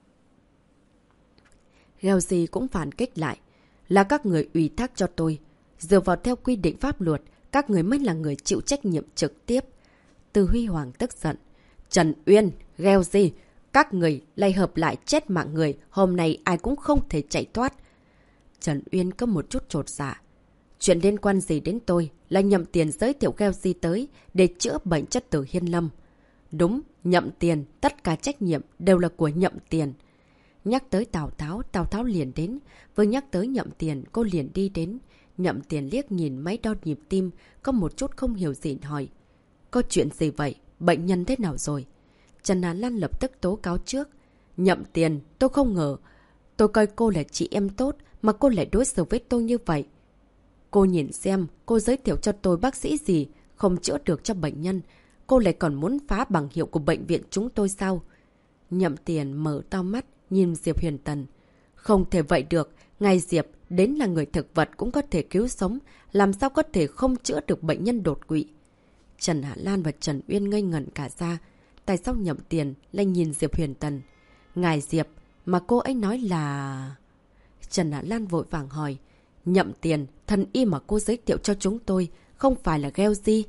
Ghelsi cũng phản kích lại. Là các người ủy thác cho tôi. Dựa vào theo quy định pháp luật, các người mới là người chịu trách nhiệm trực tiếp. Từ Huy Hoàng tức giận. Trần Uyên, Ghelsi, các người lại hợp lại chết mạng người, hôm nay ai cũng không thể chạy thoát. Trần Uyên có một chút chột dạ. Chuyện liên quan gì đến tôi là Nhậm Tiền giới thiệu Ghelsi tới để chữa bệnh cho Tử Hiên Lâm. Đúng, Nhậm Tiền, tất cả trách nhiệm đều là của Nhậm Tiền. Nhắc tới Tào Tháo liền đến. Vừa nhắc tới Nhậm Tiền, cô liền đi đến. Nhậm Tiền liếc nhìn máy đo nhịp tim, có một chút không hiểu gì hỏi. Có chuyện gì vậy? Bệnh nhân thế nào rồi? Trần Á Lan lập tức tố cáo trước. Nhậm Tiền, tôi không ngờ. Tôi coi cô là chị em tốt, mà cô lại đối xử với tôi như vậy. Cô nhìn xem, cô giới thiệu cho tôi bác sĩ gì, không chữa được cho bệnh nhân. Cô lại còn muốn phá bằng hiệu của bệnh viện chúng tôi sao? Nhậm Tiền mở to mắt, nhìn Diệp Huyền Tần. Không thể vậy được, ngài Diệp, đến là người thực vật cũng có thể cứu sống, làm sao có thể không chữa được bệnh nhân đột quỵ? Trần Hạ Lan và Trần Uyên ngây ngẩn cả ra. Tại sao Nhậm Tiền lại nhìn Diệp Huyền Tần? Ngài Diệp, mà cô ấy nói là... Trần Hạ Lan vội vàng hỏi. Nhậm Tiền, thần y mà cô giới thiệu cho chúng tôi, không phải là Ghelsi?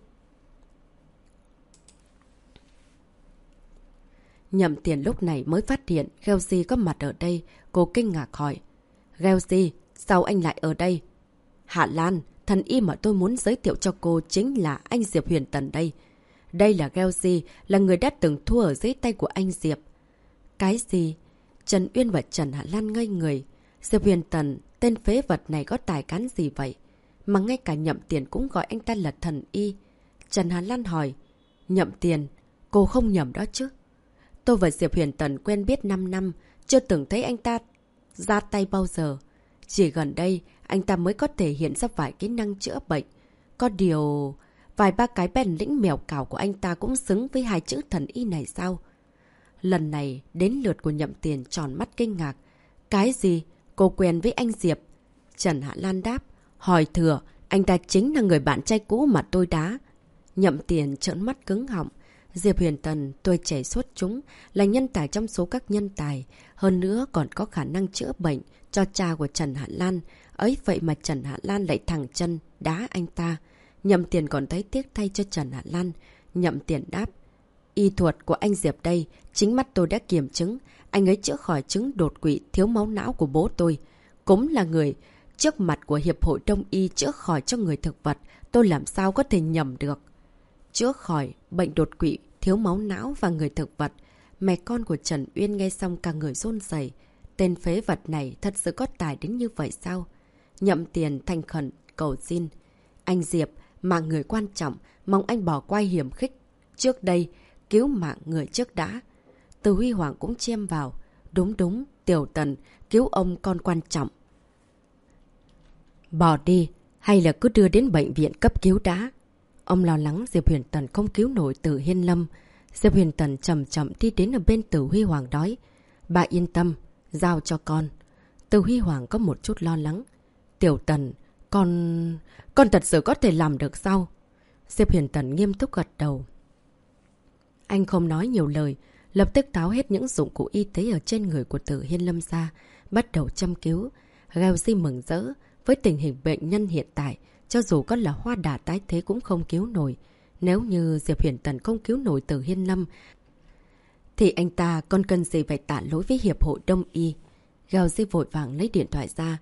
Nhậm Tiền lúc này mới phát hiện Ghelsi có mặt ở đây. Cô kinh ngạc hỏi. Ghelsi, sao anh lại ở đây? Hạ Lan, thần y mà tôi muốn giới thiệu cho cô chính là anh Diệp Huyền Tần đây. Đây là Gelsi, là người đã từng thua ở dưới tay của anh Diệp. Cái gì? Trần Uyên và Trần Hạ Lan ngây người. Diệp Huyền Tần, tên phế vật này có tài cán gì vậy? Mà ngay cả Nhậm Tiền cũng gọi anh ta là thần y. Trần Hạ Lan hỏi. Nhậm Tiền, cô không nhầm đó chứ? Tôi và Diệp Huyền Tần quen biết 5 năm, chưa từng thấy anh ta ra tay bao giờ. Chỉ gần đây, anh ta mới có thể hiện ra vài kỹ năng chữa bệnh. Có điều, vài ba cái bèn lĩnh mèo cào của anh ta cũng xứng với hai chữ thần y này sao? Lần này, đến lượt của Nhậm Tiền tròn mắt kinh ngạc. Cái gì? Cô quen với anh Diệp? Trần Hạ Lan đáp. Hỏi thừa, anh ta chính là người bạn trai cũ mà tôi đá. Nhậm Tiền trợn mắt cứng họng. Diệp Huyền Tần, tôi trẻ xuất chúng, là nhân tài trong số các nhân tài. Hơn nữa còn có khả năng chữa bệnh cho cha của Trần Hạ Lan. Ấy vậy mà Trần Hạ Lan lại thẳng chân đá anh ta. Nhậm Tiền còn thấy tiếc thay cho Trần Hạ Lan. Nhậm Tiền đáp. Y thuật của anh Diệp đây, chính mắt tôi đã kiểm chứng. Anh ấy chữa khỏi chứng đột quỵ thiếu máu não của bố tôi. Cũng là người trước mặt của Hiệp hội Đông Y chữa khỏi cho người thực vật. Tôi làm sao có thể nhầm được. Chữa khỏi bệnh đột quỵ, thiếu máu não và người thực vật. Mẹ con của Trần Uyên nghe xong cả người run rẩy. Tên phế vật này thật sự có tài đến như vậy sao? Nhậm Tiền thành khẩn cầu xin. Anh Diệp, mạng người quan trọng, mong anh bỏ qua hiểm khích. Trước đây, cứu mạng người trước đã. Từ Huy Hoàng cũng chiêm vào. Đúng đúng, Tiểu Tần, cứu ông con quan trọng. Bỏ đi, hay là cứ đưa đến bệnh viện cấp cứu đã. Ông lo lắng Diệp Huyền Tần không cứu nổi Từ Hiên Lâm. Diệp Huyền Tần chậm chậm đi đến ở bên Từ Huy Hoàng nói. Bà yên tâm, giao cho con. Từ Huy Hoàng có một chút lo lắng. Tiểu Tần, con thật sự có thể làm được sao? Diệp Huyền Tần nghiêm túc gật đầu. Anh không nói nhiều lời, lập tức tháo hết những dụng cụ y tế ở trên người của Từ Hiên Lâm ra, bắt đầu chăm cứu. Gao mừng rỡ, với tình hình bệnh nhân hiện tại, cho dù có là hoa đà tái thế cũng không cứu nổi. Nếu như Diệp Huyền Tần không cứu nổi Từ Hiên Lâm, thì anh ta còn cần gì phải tạ lỗi với Hiệp hội Đông Y. Gao vội vàng lấy điện thoại ra.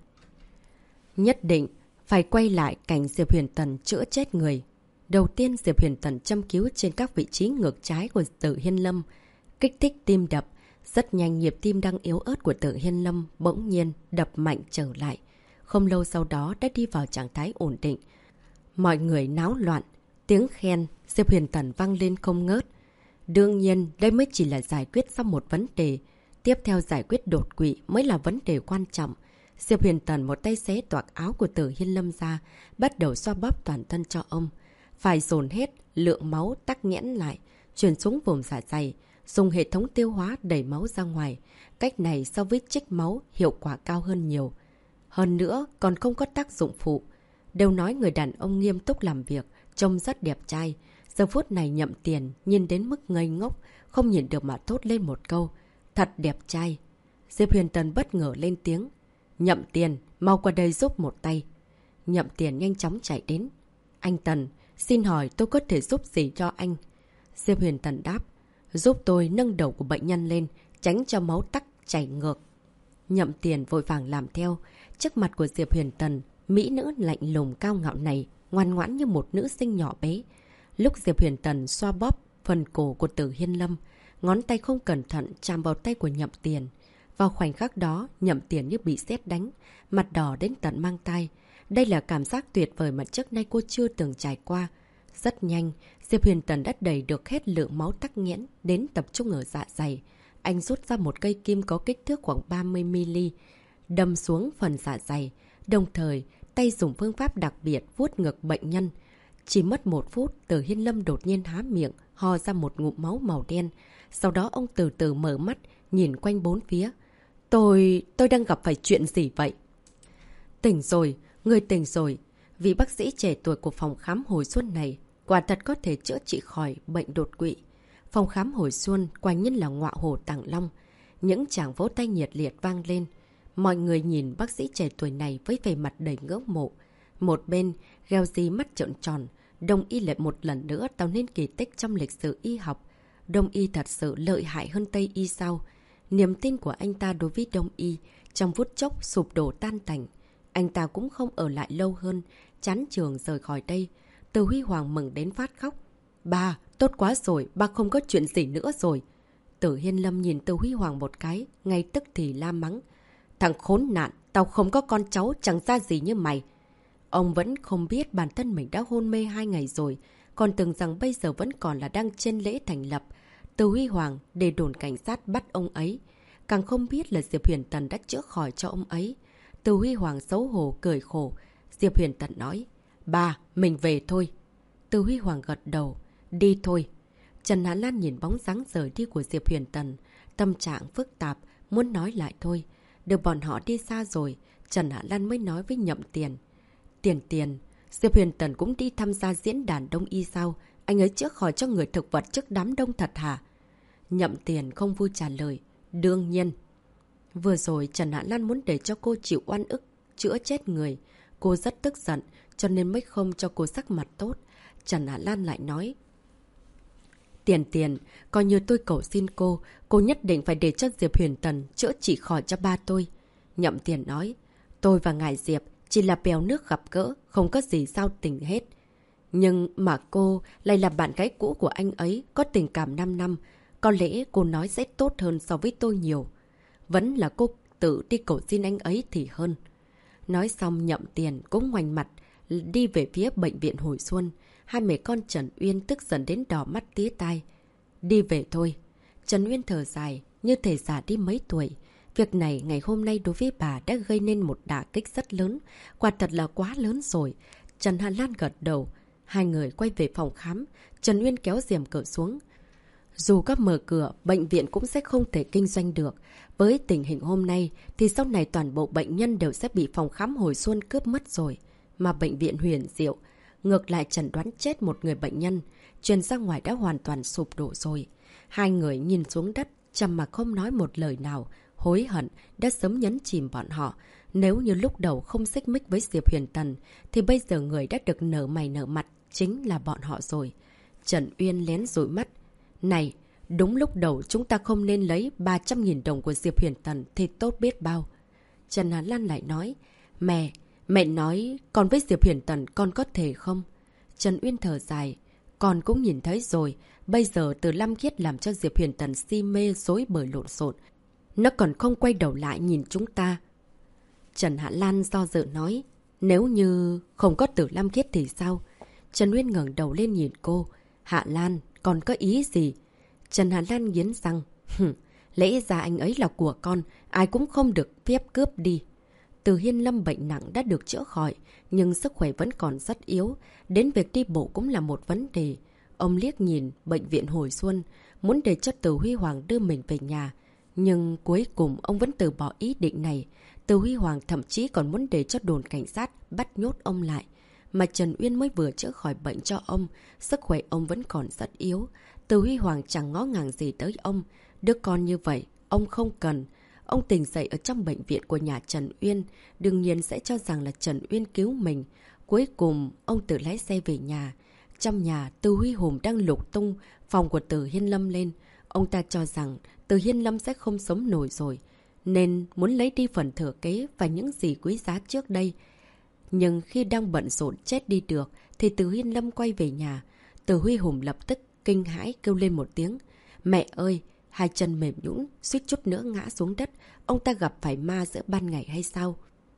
Nhất định phải quay lại cảnh Diệp Huyền Tần chữa chết người. Đầu tiên Diệp Huyền Tần châm cứu trên các vị trí ngược trái của Từ Hiên Lâm, kích thích tim đập. Rất nhanh nhịp tim đang yếu ớt của Từ Hiên Lâm bỗng nhiên đập mạnh trở lại. Không lâu sau đó đã đi vào trạng thái ổn định. Mọi người náo loạn, tiếng khen Diệp Huyền Tần vang lên không ngớt. Đương nhiên đây mới chỉ là giải quyết xong một vấn đề. Tiếp theo giải quyết đột quỵ mới là vấn đề quan trọng. Diệp Huyền Tần một tay xé toạc áo của Từ Hiên Lâm ra, bắt đầu xoa bóp toàn thân cho ông. Phải dồn hết lượng máu tắc nghẽn lại, chuyển xuống vùng dạ dày, dùng hệ thống tiêu hóa đẩy máu ra ngoài. Cách này so với trích máu hiệu quả cao hơn nhiều. Hơn nữa còn không có tác dụng phụ. Đều nói người đàn ông nghiêm túc làm việc, trông rất đẹp trai. Giờ phút này Nhậm Tiền nhìn đến mức ngây ngốc, không nhìn được mà thốt lên một câu. Thật đẹp trai. Diệp Huyền Tần bất ngờ lên tiếng. Nhậm Tiền, mau qua đây giúp một tay. Nhậm Tiền nhanh chóng chạy đến. Anh Tần, xin hỏi tôi có thể giúp gì cho anh? Diệp Huyền Tần đáp. Giúp tôi nâng đầu của bệnh nhân lên, tránh cho máu tắc chảy ngược. Nhậm Tiền vội vàng làm theo. Trước mặt của Diệp Huyền Tần, mỹ nữ lạnh lùng cao ngạo này, ngoan ngoãn như một nữ sinh nhỏ bé. Lúc Diệp Huyền Tần xoa bóp phần cổ của Từ Hiên Lâm, ngón tay không cẩn thận chạm vào tay của Nhậm Tiền. Vào khoảnh khắc đó, Nhậm Tiền như bị sét đánh, mặt đỏ đến tận mang tai. Đây là cảm giác tuyệt vời mà trước nay cô chưa từng trải qua. Rất nhanh, Diệp Huyền Tần đã đẩy được hết lượng máu tắc nghẽn đến tập trung ở dạ dày. Anh rút ra một cây kim có kích thước khoảng 30mm, đâm xuống phần dạ dày. Đồng thời, tay dùng phương pháp đặc biệt vuốt ngực bệnh nhân. Chỉ mất 1 phút, Từ Hiên Lâm đột nhiên há miệng, ho ra một ngụm máu màu đen. Sau đó ông từ từ mở mắt, nhìn quanh bốn phía. Tôi đang gặp phải chuyện gì vậy? Tỉnh rồi, người tỉnh rồi. Vị bác sĩ trẻ tuổi của phòng khám hồi xuân này quả thật có thể chữa trị khỏi bệnh đột quỵ. Phòng khám hồi xuân quả nhiên là ngọa hổ Tàng Long. Những tràng vỗ tay nhiệt liệt vang lên. Mọi người nhìn bác sĩ trẻ tuổi này với vẻ mặt đầy ngưỡng mộ. Một bên, Gao mắt trợn tròn. Đông y lại một lần nữa tạo nên kỳ tích trong lịch sử y học. Đông y thật sự lợi hại hơn Tây y sao? Niềm tin của anh ta đối với Đông y trong phút chốc sụp đổ tan tành. Anh ta cũng không ở lại lâu hơn, chán trường rời khỏi đây. Từ Huy Hoàng mừng đến phát khóc. Ba, tốt quá rồi, ba không có chuyện gì nữa rồi. Tử Hiên Lâm nhìn Từ Huy Hoàng một cái, ngay tức thì la mắng. Thằng khốn nạn, tao không có con cháu chẳng ra gì như mày. Ông vẫn không biết bản thân mình đã hôn mê 2 ngày rồi, còn tưởng rằng bây giờ vẫn còn là đang trên lễ thành lập. Từ Huy Hoàng để đồn cảnh sát bắt ông ấy. Càng không biết là Diệp Huyền Tần đã chữa khỏi cho ông ấy. Từ Huy Hoàng xấu hổ cười khổ. Diệp Huyền Tần nói, ba, mình về thôi. Từ Huy Hoàng gật đầu, đi thôi. Trần Hạ Lan nhìn bóng dáng rời đi của Diệp Huyền Tần. Tâm trạng phức tạp, muốn nói lại thôi. Được bọn họ đi xa rồi, Trần Hạ Lan mới nói với Nhậm Tiền. Tiền, Diệp Huyền Tần cũng đi tham gia diễn đàn Đông Y sao? Anh ấy chữa khỏi cho người thực vật trước đám đông thật hả? Nhậm Tiền không vui trả lời. Đương nhiên. Vừa rồi Trần Hạ Lan muốn để cho cô chịu oan ức, chữa chết người. Cô rất tức giận, cho nên mới không cho cô sắc mặt tốt. Trần Hạ Lan lại nói. Tiền, coi như tôi cầu xin cô nhất định phải để cho Diệp Huyền Tần chữa trị khỏi cho ba tôi. Nhậm Tiền nói, tôi và ngài Diệp chỉ là bèo nước gặp gỡ, không có gì giao tình hết. Nhưng mà cô lại là bạn gái cũ của anh ấy, có tình cảm 5 năm. Có lẽ cô nói sẽ tốt hơn so với tôi nhiều. Vẫn là cô tự đi cầu xin anh ấy thì hơn. Nói xong Nhậm Tiền cũng ngoảnh mặt, đi về phía bệnh viện Hồi Xuân. Hai mẹ con Trần Uyên tức giận đến đỏ mắt tía tai. Đi về thôi. Trần Uyên thở dài, như thể già đi mấy tuổi. Việc này ngày hôm nay đối với bà đã gây nên một đả kích rất lớn. Quả thật là quá lớn rồi. Trần Hạ Lan gật đầu. Hai người quay về phòng khám. Trần Uyên kéo rèm cửa xuống. Dù có mở cửa, bệnh viện cũng sẽ không thể kinh doanh được. Với tình hình hôm nay, thì sau này toàn bộ bệnh nhân đều sẽ bị phòng khám Hồi Xuân cướp mất rồi. Mà bệnh viện Huyền Diệu, ngược lại chẩn đoán chết một người bệnh nhân, truyền ra ngoài đã hoàn toàn sụp đổ rồi. Hai người nhìn xuống đất, trầm mặc không nói một lời nào, hối hận đã sớm nhấn chìm bọn họ. Nếu như lúc đầu không xích mích với Diệp Huyền Tần, thì bây giờ người đã được nở mày nở mặt chính là bọn họ rồi. Trần Uyên lén dụi mắt. Này, đúng lúc đầu chúng ta không nên lấy 300.000 đồng của Diệp Huyền Tần thì tốt biết bao. Trần Hà Lan lại nói, mẹ nói con với Diệp Huyền Tần con có thể không? Trần Uyên thở dài, con cũng nhìn thấy rồi, bây giờ Từ Lam Khiết làm cho Diệp Huyền Tần si mê rối bời lộn xộn. Nó còn không quay đầu lại nhìn chúng ta. Trần Hạ Lan do dự nói, nếu như không có Từ Lam Khiết thì sao? Trần Uyên ngẩng đầu lên nhìn cô. Hạ Lan, còn có ý gì? Trần Hạ Lan nghiến răng. Lẽ ra anh ấy là của con, ai cũng không được phép cướp đi. Từ Hiên Lâm bệnh nặng đã được chữa khỏi, nhưng sức khỏe vẫn còn rất yếu. Đến việc đi bộ cũng là một vấn đề. Ông liếc nhìn bệnh viện Hồi Xuân, muốn để cho Từ Huy Hoàng đưa mình về nhà. Nhưng cuối cùng ông vẫn từ bỏ ý định này. Từ Huy Hoàng thậm chí còn muốn để cho đồn cảnh sát bắt nhốt ông lại. Mà Trần Uyên mới vừa chữa khỏi bệnh cho ông, sức khỏe ông vẫn còn rất yếu. Từ Huy Hoàng chẳng ngó ngàng gì tới ông. Đứa con như vậy, ông không cần. Ông tỉnh dậy ở trong bệnh viện của nhà Trần Uyên, đương nhiên sẽ cho rằng là Trần Uyên cứu mình. Cuối cùng, ông tự lái xe về nhà. Trong nhà, Từ Huy Hùng đang lục tung phòng của Từ Hiên Lâm lên. Ông ta cho rằng Từ Hiên Lâm sẽ không sống nổi rồi, nên muốn lấy đi phần thừa kế và những gì quý giá trước đây. Nhưng khi đang bận rộn chết đi được, thì Từ Hiên Lâm quay về nhà. Từ Huy Hùng lập tức kinh hãi kêu lên một tiếng. Mẹ ơi! Hai chân mềm nhũn, suýt chút nữa ngã xuống đất. Ông ta gặp phải ma giữa ban ngày hay sao?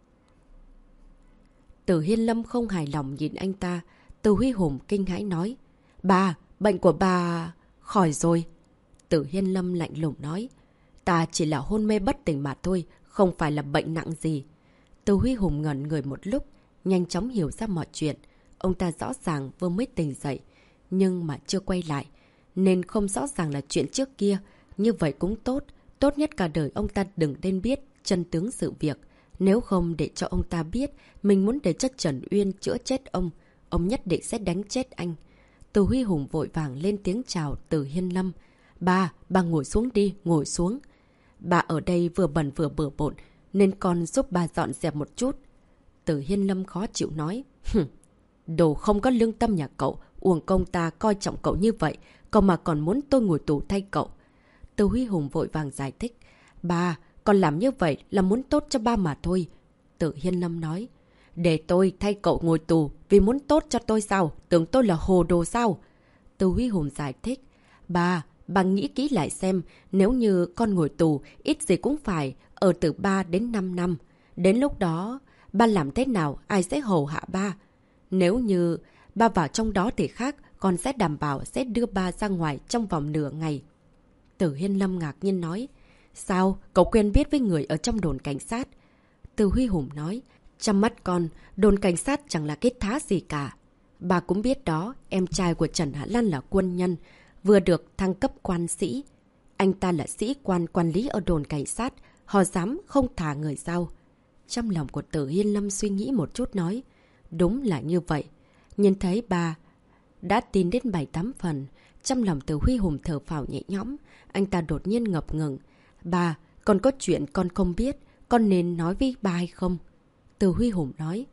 Từ Hiên Lâm không hài lòng nhìn anh ta. Từ Huy Hùng kinh hãi nói. Bà, bệnh của bà khỏi rồi. Từ Hiên Lâm lạnh lùng nói. Ta chỉ là hôn mê bất tỉnh mà thôi, không phải là bệnh nặng gì. Từ Huy Hùng ngẩn người một lúc, nhanh chóng hiểu ra mọi chuyện. Ông ta rõ ràng vừa mới tỉnh dậy, nhưng mà chưa quay lại, nên không rõ ràng là chuyện trước kia. Như vậy cũng tốt, tốt nhất cả đời ông ta đừng nên biết chân tướng sự việc. Nếu không để cho ông ta biết mình muốn để cho Trần Uyên chữa chết ông nhất định sẽ đánh chết anh. Từ Huy Hùng vội vàng lên tiếng chào Từ Hiên Lâm. Bà ngồi xuống đi, ngồi xuống. Bà ở đây vừa bẩn vừa bừa bộn, nên con giúp bà dọn dẹp một chút. Từ Hiên Lâm khó chịu nói. Đồ không có lương tâm nhà cậu, uổng công ta coi trọng cậu như vậy, cậu mà còn muốn tôi ngồi tù thay cậu. Từ Huy Hùng vội vàng giải thích. Bà, con làm như vậy là muốn tốt cho ba mà thôi. Từ Hiên Lâm nói. Để tôi thay cậu ngồi tù vì muốn tốt cho tôi sao? Tưởng tôi là hồ đồ sao? Từ Huy Hùng giải thích. Bà nghĩ kỹ lại xem, nếu như con ngồi tù, ít gì cũng phải ở từ 3 đến 5 năm. Đến lúc đó, ba làm thế nào, ai sẽ hầu hạ ba? Nếu như ba vào trong đó thì khác, con sẽ đảm bảo sẽ đưa ba ra ngoài trong vòng nửa ngày. Từ Hiên Lâm ngạc nhiên nói. Sao? Cậu quen biết với người ở trong đồn cảnh sát? Từ Huy Hùng nói. Trong mắt con, đồn cảnh sát chẳng là cái thá gì cả. Bà cũng biết đó, em trai của Trần Hạ Lan là quân nhân, vừa được thăng cấp quan sĩ. Anh ta là sĩ quan quản lý ở đồn cảnh sát, họ dám không thả người sao? Trong lòng của Từ Hiên Lâm suy nghĩ một chút nói. Đúng là như vậy. Nhìn thấy bà đã tin đến 7-8 phần. Trong lòng Từ Huy Hùng thở phào nhẹ nhõm. Anh ta đột nhiên ngập ngừng. Bà, còn có chuyện con không biết. Con nên nói với bà hay không? Từ Huy Hùng nói.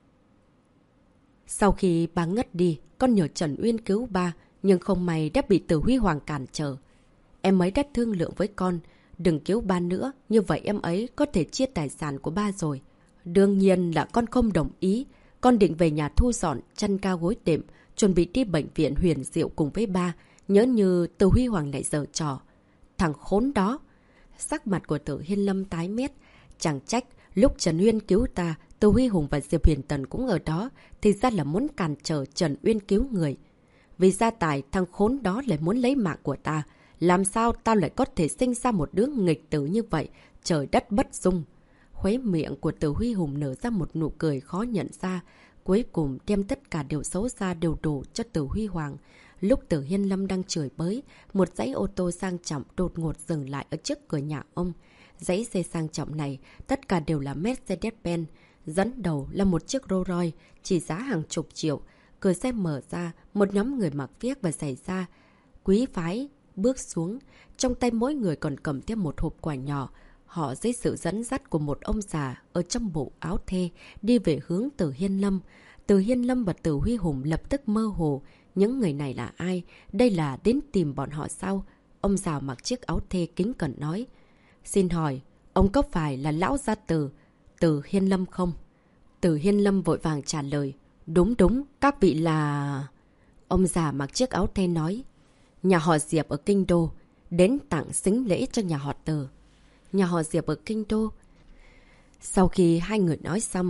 Sau khi bà ngất đi, con nhờ Trần Uyên cứu ba. Nhưng không may đã bị Từ Huy Hoàng cản trở. Em ấy đã thương lượng với con. Đừng cứu ba nữa. Như vậy em ấy có thể chia tài sản của ba rồi. Đương nhiên là con không đồng ý. Con định về nhà thu dọn, chăn cao gối đệm, chuẩn bị đi bệnh viện Huyền Diệu cùng với ba. Nhớ như Từ Huy Hoàng lại giở trò. Thằng khốn đó! Sắc mặt của Từ Hiên Lâm tái mét. Chẳng trách, lúc Trần Uyên cứu ta, Từ Huy Hùng và Diệp Huyền Tần cũng ở đó. Thì ra là muốn cản trở Trần Uyên cứu người. Vì gia tài, thằng khốn đó lại muốn lấy mạng của ta. Làm sao tao lại có thể sinh ra một đứa nghịch tử như vậy? Trời đất bất dung! Khuấy miệng của Từ Huy Hùng nở ra một nụ cười khó nhận ra. Cuối cùng đem tất cả điều xấu xa đều đổ cho Từ Huy Hoàng. Lúc Từ Hiên Lâm đang chửi bới, một dãy ô tô sang trọng đột ngột dừng lại ở trước cửa nhà ông. Dãy xe sang trọng này, tất cả đều là Mercedes-Benz. Dẫn đầu là một chiếc Rolls Royce, chỉ giá hàng chục triệu. Cửa xe mở ra, một nhóm người mặc viếc và giày da quý phái bước xuống. Trong tay mỗi người còn cầm theo một hộp quà nhỏ. Họ dưới sự dẫn dắt của một ông già ở trong bộ áo thê đi về hướng Từ Hiên Lâm. Từ Hiên Lâm và Từ Huy Hùng lập tức mơ hồ. Những người này là ai? Đây là đến tìm bọn họ sao? Ông già mặc chiếc áo thê kính cẩn nói. Xin hỏi, ông có phải là lão gia Từ Hiên Lâm không? Từ Hiên Lâm vội vàng trả lời. Đúng, các vị là... Ông già mặc chiếc áo thê nói. Nhà họ Diệp ở Kinh Đô, đến tặng sính lễ cho nhà họ Từ. Nhà họ Diệp ở Kinh Đô. Sau khi hai người nói xong,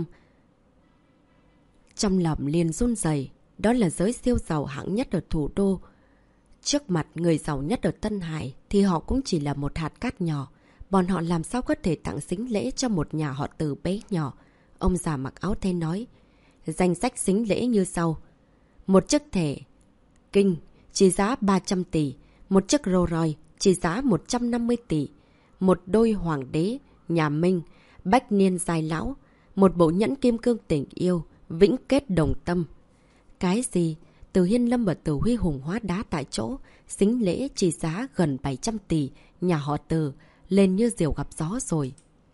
trong lòng liền run rẩy. Đó là giới siêu giàu hạng nhất ở thủ đô. Trước mặt người giàu nhất ở Tân Hải thì họ cũng chỉ là một hạt cát nhỏ. Bọn họ làm sao có thể tặng sính lễ cho một nhà họ Từ bé nhỏ? Ông già mặc áo thê nói. Danh sách sính lễ như sau. Một chiếc thẻ Kinh trị giá 300 tỷ. Một chiếc Rolls Royce trị giá 150 tỷ. Một đôi hoàng đế, nhà Minh, bách niên giai lão. Một bộ nhẫn kim cương tình yêu, vĩnh kết đồng tâm. Cái gì? Từ Hiên Lâm và Từ Huy Hùng hóa đá tại chỗ. Sính lễ trị giá gần 700 tỷ. Nhà họ Từ lên như diều gặp gió rồi.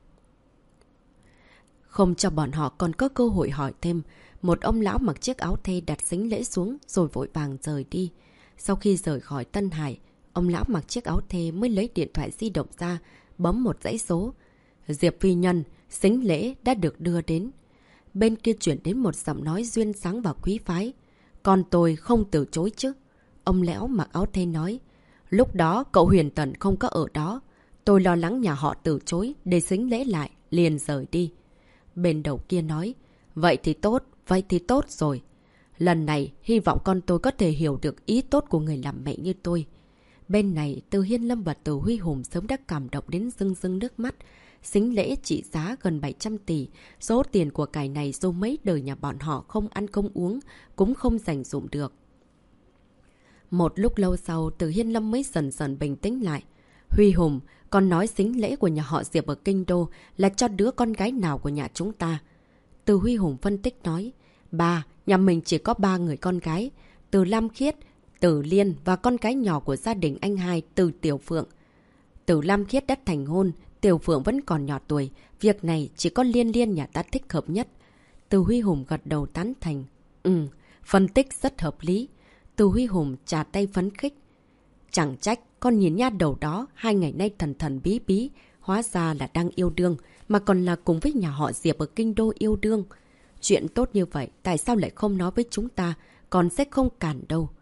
Không cho bọn họ còn có cơ hội hỏi thêm. Một ông lão mặc chiếc áo thê đặt sính lễ xuống rồi vội vàng rời đi. Sau khi rời khỏi Tân Hải, ông lão mặc chiếc áo thê mới lấy điện thoại di động ra, bấm một dãy số. Diệp phi nhân, sính lễ đã được đưa đến. Bên kia chuyển đến một giọng nói duyên dáng và quý phái. Còn tôi không từ chối chứ. Ông lão mặc áo thê nói. Lúc đó cậu Huyền Tần không có ở đó. Tôi lo lắng nhà họ từ chối để sính lễ lại, liền rời đi. Bên đầu kia nói. Vậy thì tốt rồi. Lần này, hy vọng con tôi có thể hiểu được ý tốt của người làm mẹ như tôi. Bên này, Từ Hiên Lâm và Từ Huy Hùng sớm đã cảm động đến rưng rưng nước mắt. Sính lễ trị giá gần 700 tỷ. Số tiền của cải này dù mấy đời nhà bọn họ không ăn không uống, cũng không dành dụm được. Một lúc lâu sau, Từ Hiên Lâm mới dần dần bình tĩnh lại. Huy Hùng, con nói sính lễ của nhà họ Diệp ở Kinh Đô là cho đứa con gái nào của nhà chúng ta? Từ Huy Hùng phân tích nói. Ba, nhà mình chỉ có 3 người con gái. Từ Lam Khiết, Từ Liên và con gái nhỏ của gia đình anh hai Từ Tiểu Phượng. Từ Lam Khiết đã thành hôn, Tiểu Phượng vẫn còn nhỏ tuổi. Việc này chỉ có Liên nhà ta thích hợp nhất. Từ Huy Hùng gật đầu tán thành. Phân tích rất hợp lý. Từ Huy Hùng chà tay phấn khích. Chẳng trách, con nhìn nha đầu đó 2 ngày nay thần thần bí bí. Hóa ra là đang yêu đương, mà còn là cùng với nhà họ Diệp ở Kinh Đô yêu đương. Chuyện tốt như vậy, tại sao lại không nói với chúng ta, còn sẽ không cản đâu.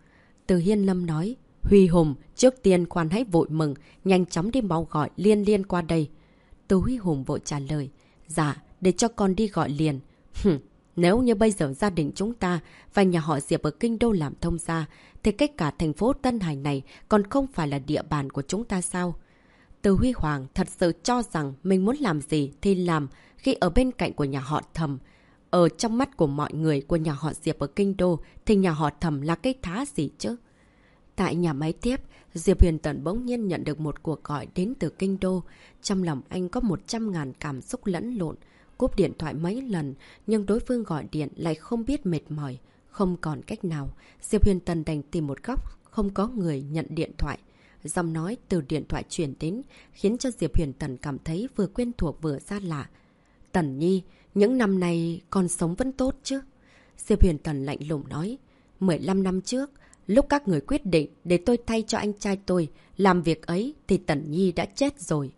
Từ Hiên Lâm nói. Huy Hùng, trước tiên khoan hãy vội mừng, nhanh chóng đi mau gọi Liên Liên qua đây. Từ Huy Hùng vội trả lời. Dạ, để cho con đi gọi liền. Nếu như bây giờ gia đình chúng ta và nhà họ Diệp ở Kinh Đô làm thông gia, thì cách cả thành phố Tân Hải này còn không phải là địa bàn của chúng ta sao? Từ Huy Hoàng thật sự cho rằng mình muốn làm gì thì làm khi ở bên cạnh của nhà họ Thẩm. Ở trong mắt của mọi người của nhà họ Diệp ở Kinh Đô thì nhà họ Thẩm là cái thá gì chứ? Tại nhà máy tiếp, Diệp Huyền Tần bỗng nhiên nhận được một cuộc gọi đến từ Kinh Đô. Trong lòng anh có 100.000 cảm xúc lẫn lộn. Cúp điện thoại mấy lần, nhưng đối phương gọi điện lại không biết mệt mỏi. Không còn cách nào, Diệp Huyền Tần đành tìm một góc, không có người nhận điện thoại. Giọng nói từ điện thoại truyền đến, khiến cho Diệp Huyền Tần cảm thấy vừa quen thuộc vừa xa lạ. Tần Nhi, những năm này con sống vẫn tốt chứ? Diệp Huyền Tần lạnh lùng nói. 15 năm trước, lúc các người quyết định để tôi thay cho anh trai tôi làm việc ấy thì Tần Nhi đã chết rồi.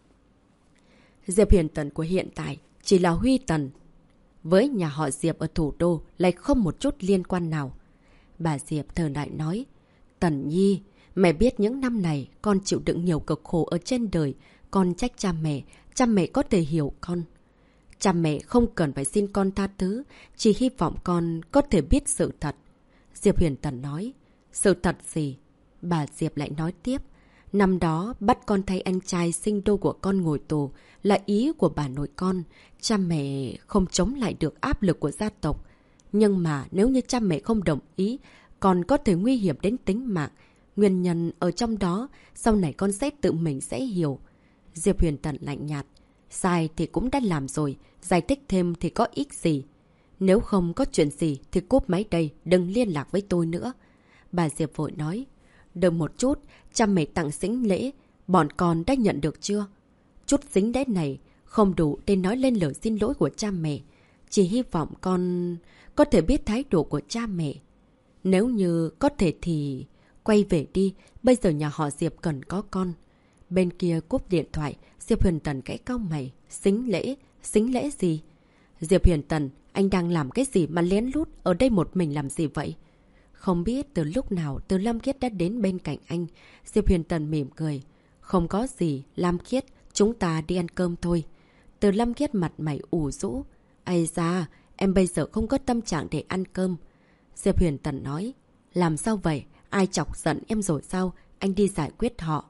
Diệp Huyền Tần của hiện tại chỉ là Huy Tần. Với nhà họ Diệp ở thủ đô lại không một chút liên quan nào. Bà Diệp thở lại nói. Tần Nhi, mẹ biết những năm này con chịu đựng nhiều cực khổ ở trên đời. Con trách cha mẹ có thể hiểu con. Cha mẹ không cần phải xin con tha thứ, chỉ hy vọng con có thể biết sự thật. Diệp Huyền Tần nói. Sự thật gì? Bà Diệp lại nói tiếp. Năm đó bắt con thấy anh trai sinh đôi của con ngồi tù là ý của bà nội con. Cha mẹ không chống lại được áp lực của gia tộc. Nhưng mà nếu như cha mẹ không đồng ý, còn có thể nguy hiểm đến tính mạng. Nguyên nhân ở trong đó, sau này con sẽ tự mình sẽ hiểu. Diệp Huyền Tần lạnh nhạt. Sai thì cũng đã làm rồi, giải thích thêm thì có ích gì. Nếu không có chuyện gì thì cúp máy đây, đừng liên lạc với tôi nữa. Bà Diệp vội nói. Đợi một chút, cha mẹ tặng sính lễ, bọn con đã nhận được chưa? Chút sính lễ này không đủ để nói lên lời xin lỗi của cha mẹ. Chỉ hy vọng con có thể biết thái độ của cha mẹ. Nếu như có thể thì quay về đi, bây giờ nhà họ Diệp cần có con. Bên kia cúp điện thoại, Diệp Huyền Tần cãi cau mày. Sính lễ gì? Diệp Huyền Tần, anh đang làm cái gì mà lén lút ở đây một mình làm gì vậy? Không biết từ lúc nào Từ Lâm Khiết đã đến bên cạnh anh. Diệp Huyền Tần mỉm cười. Không có gì, Lam Khiết, chúng ta đi ăn cơm thôi. Từ Lâm Khiết mặt mày ủ rũ. Ây da, em bây giờ không có tâm trạng để ăn cơm. Diệp Huyền Tần nói. Làm sao vậy? Ai chọc giận em rồi sao? Anh đi giải quyết họ.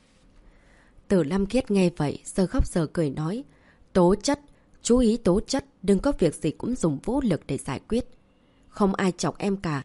Từ Lâm Khiết nghe vậy, giờ khóc giờ cười nói. Tố chất, chú ý tố chất, đừng có việc gì cũng dùng vũ lực để giải quyết. Không ai chọc em cả.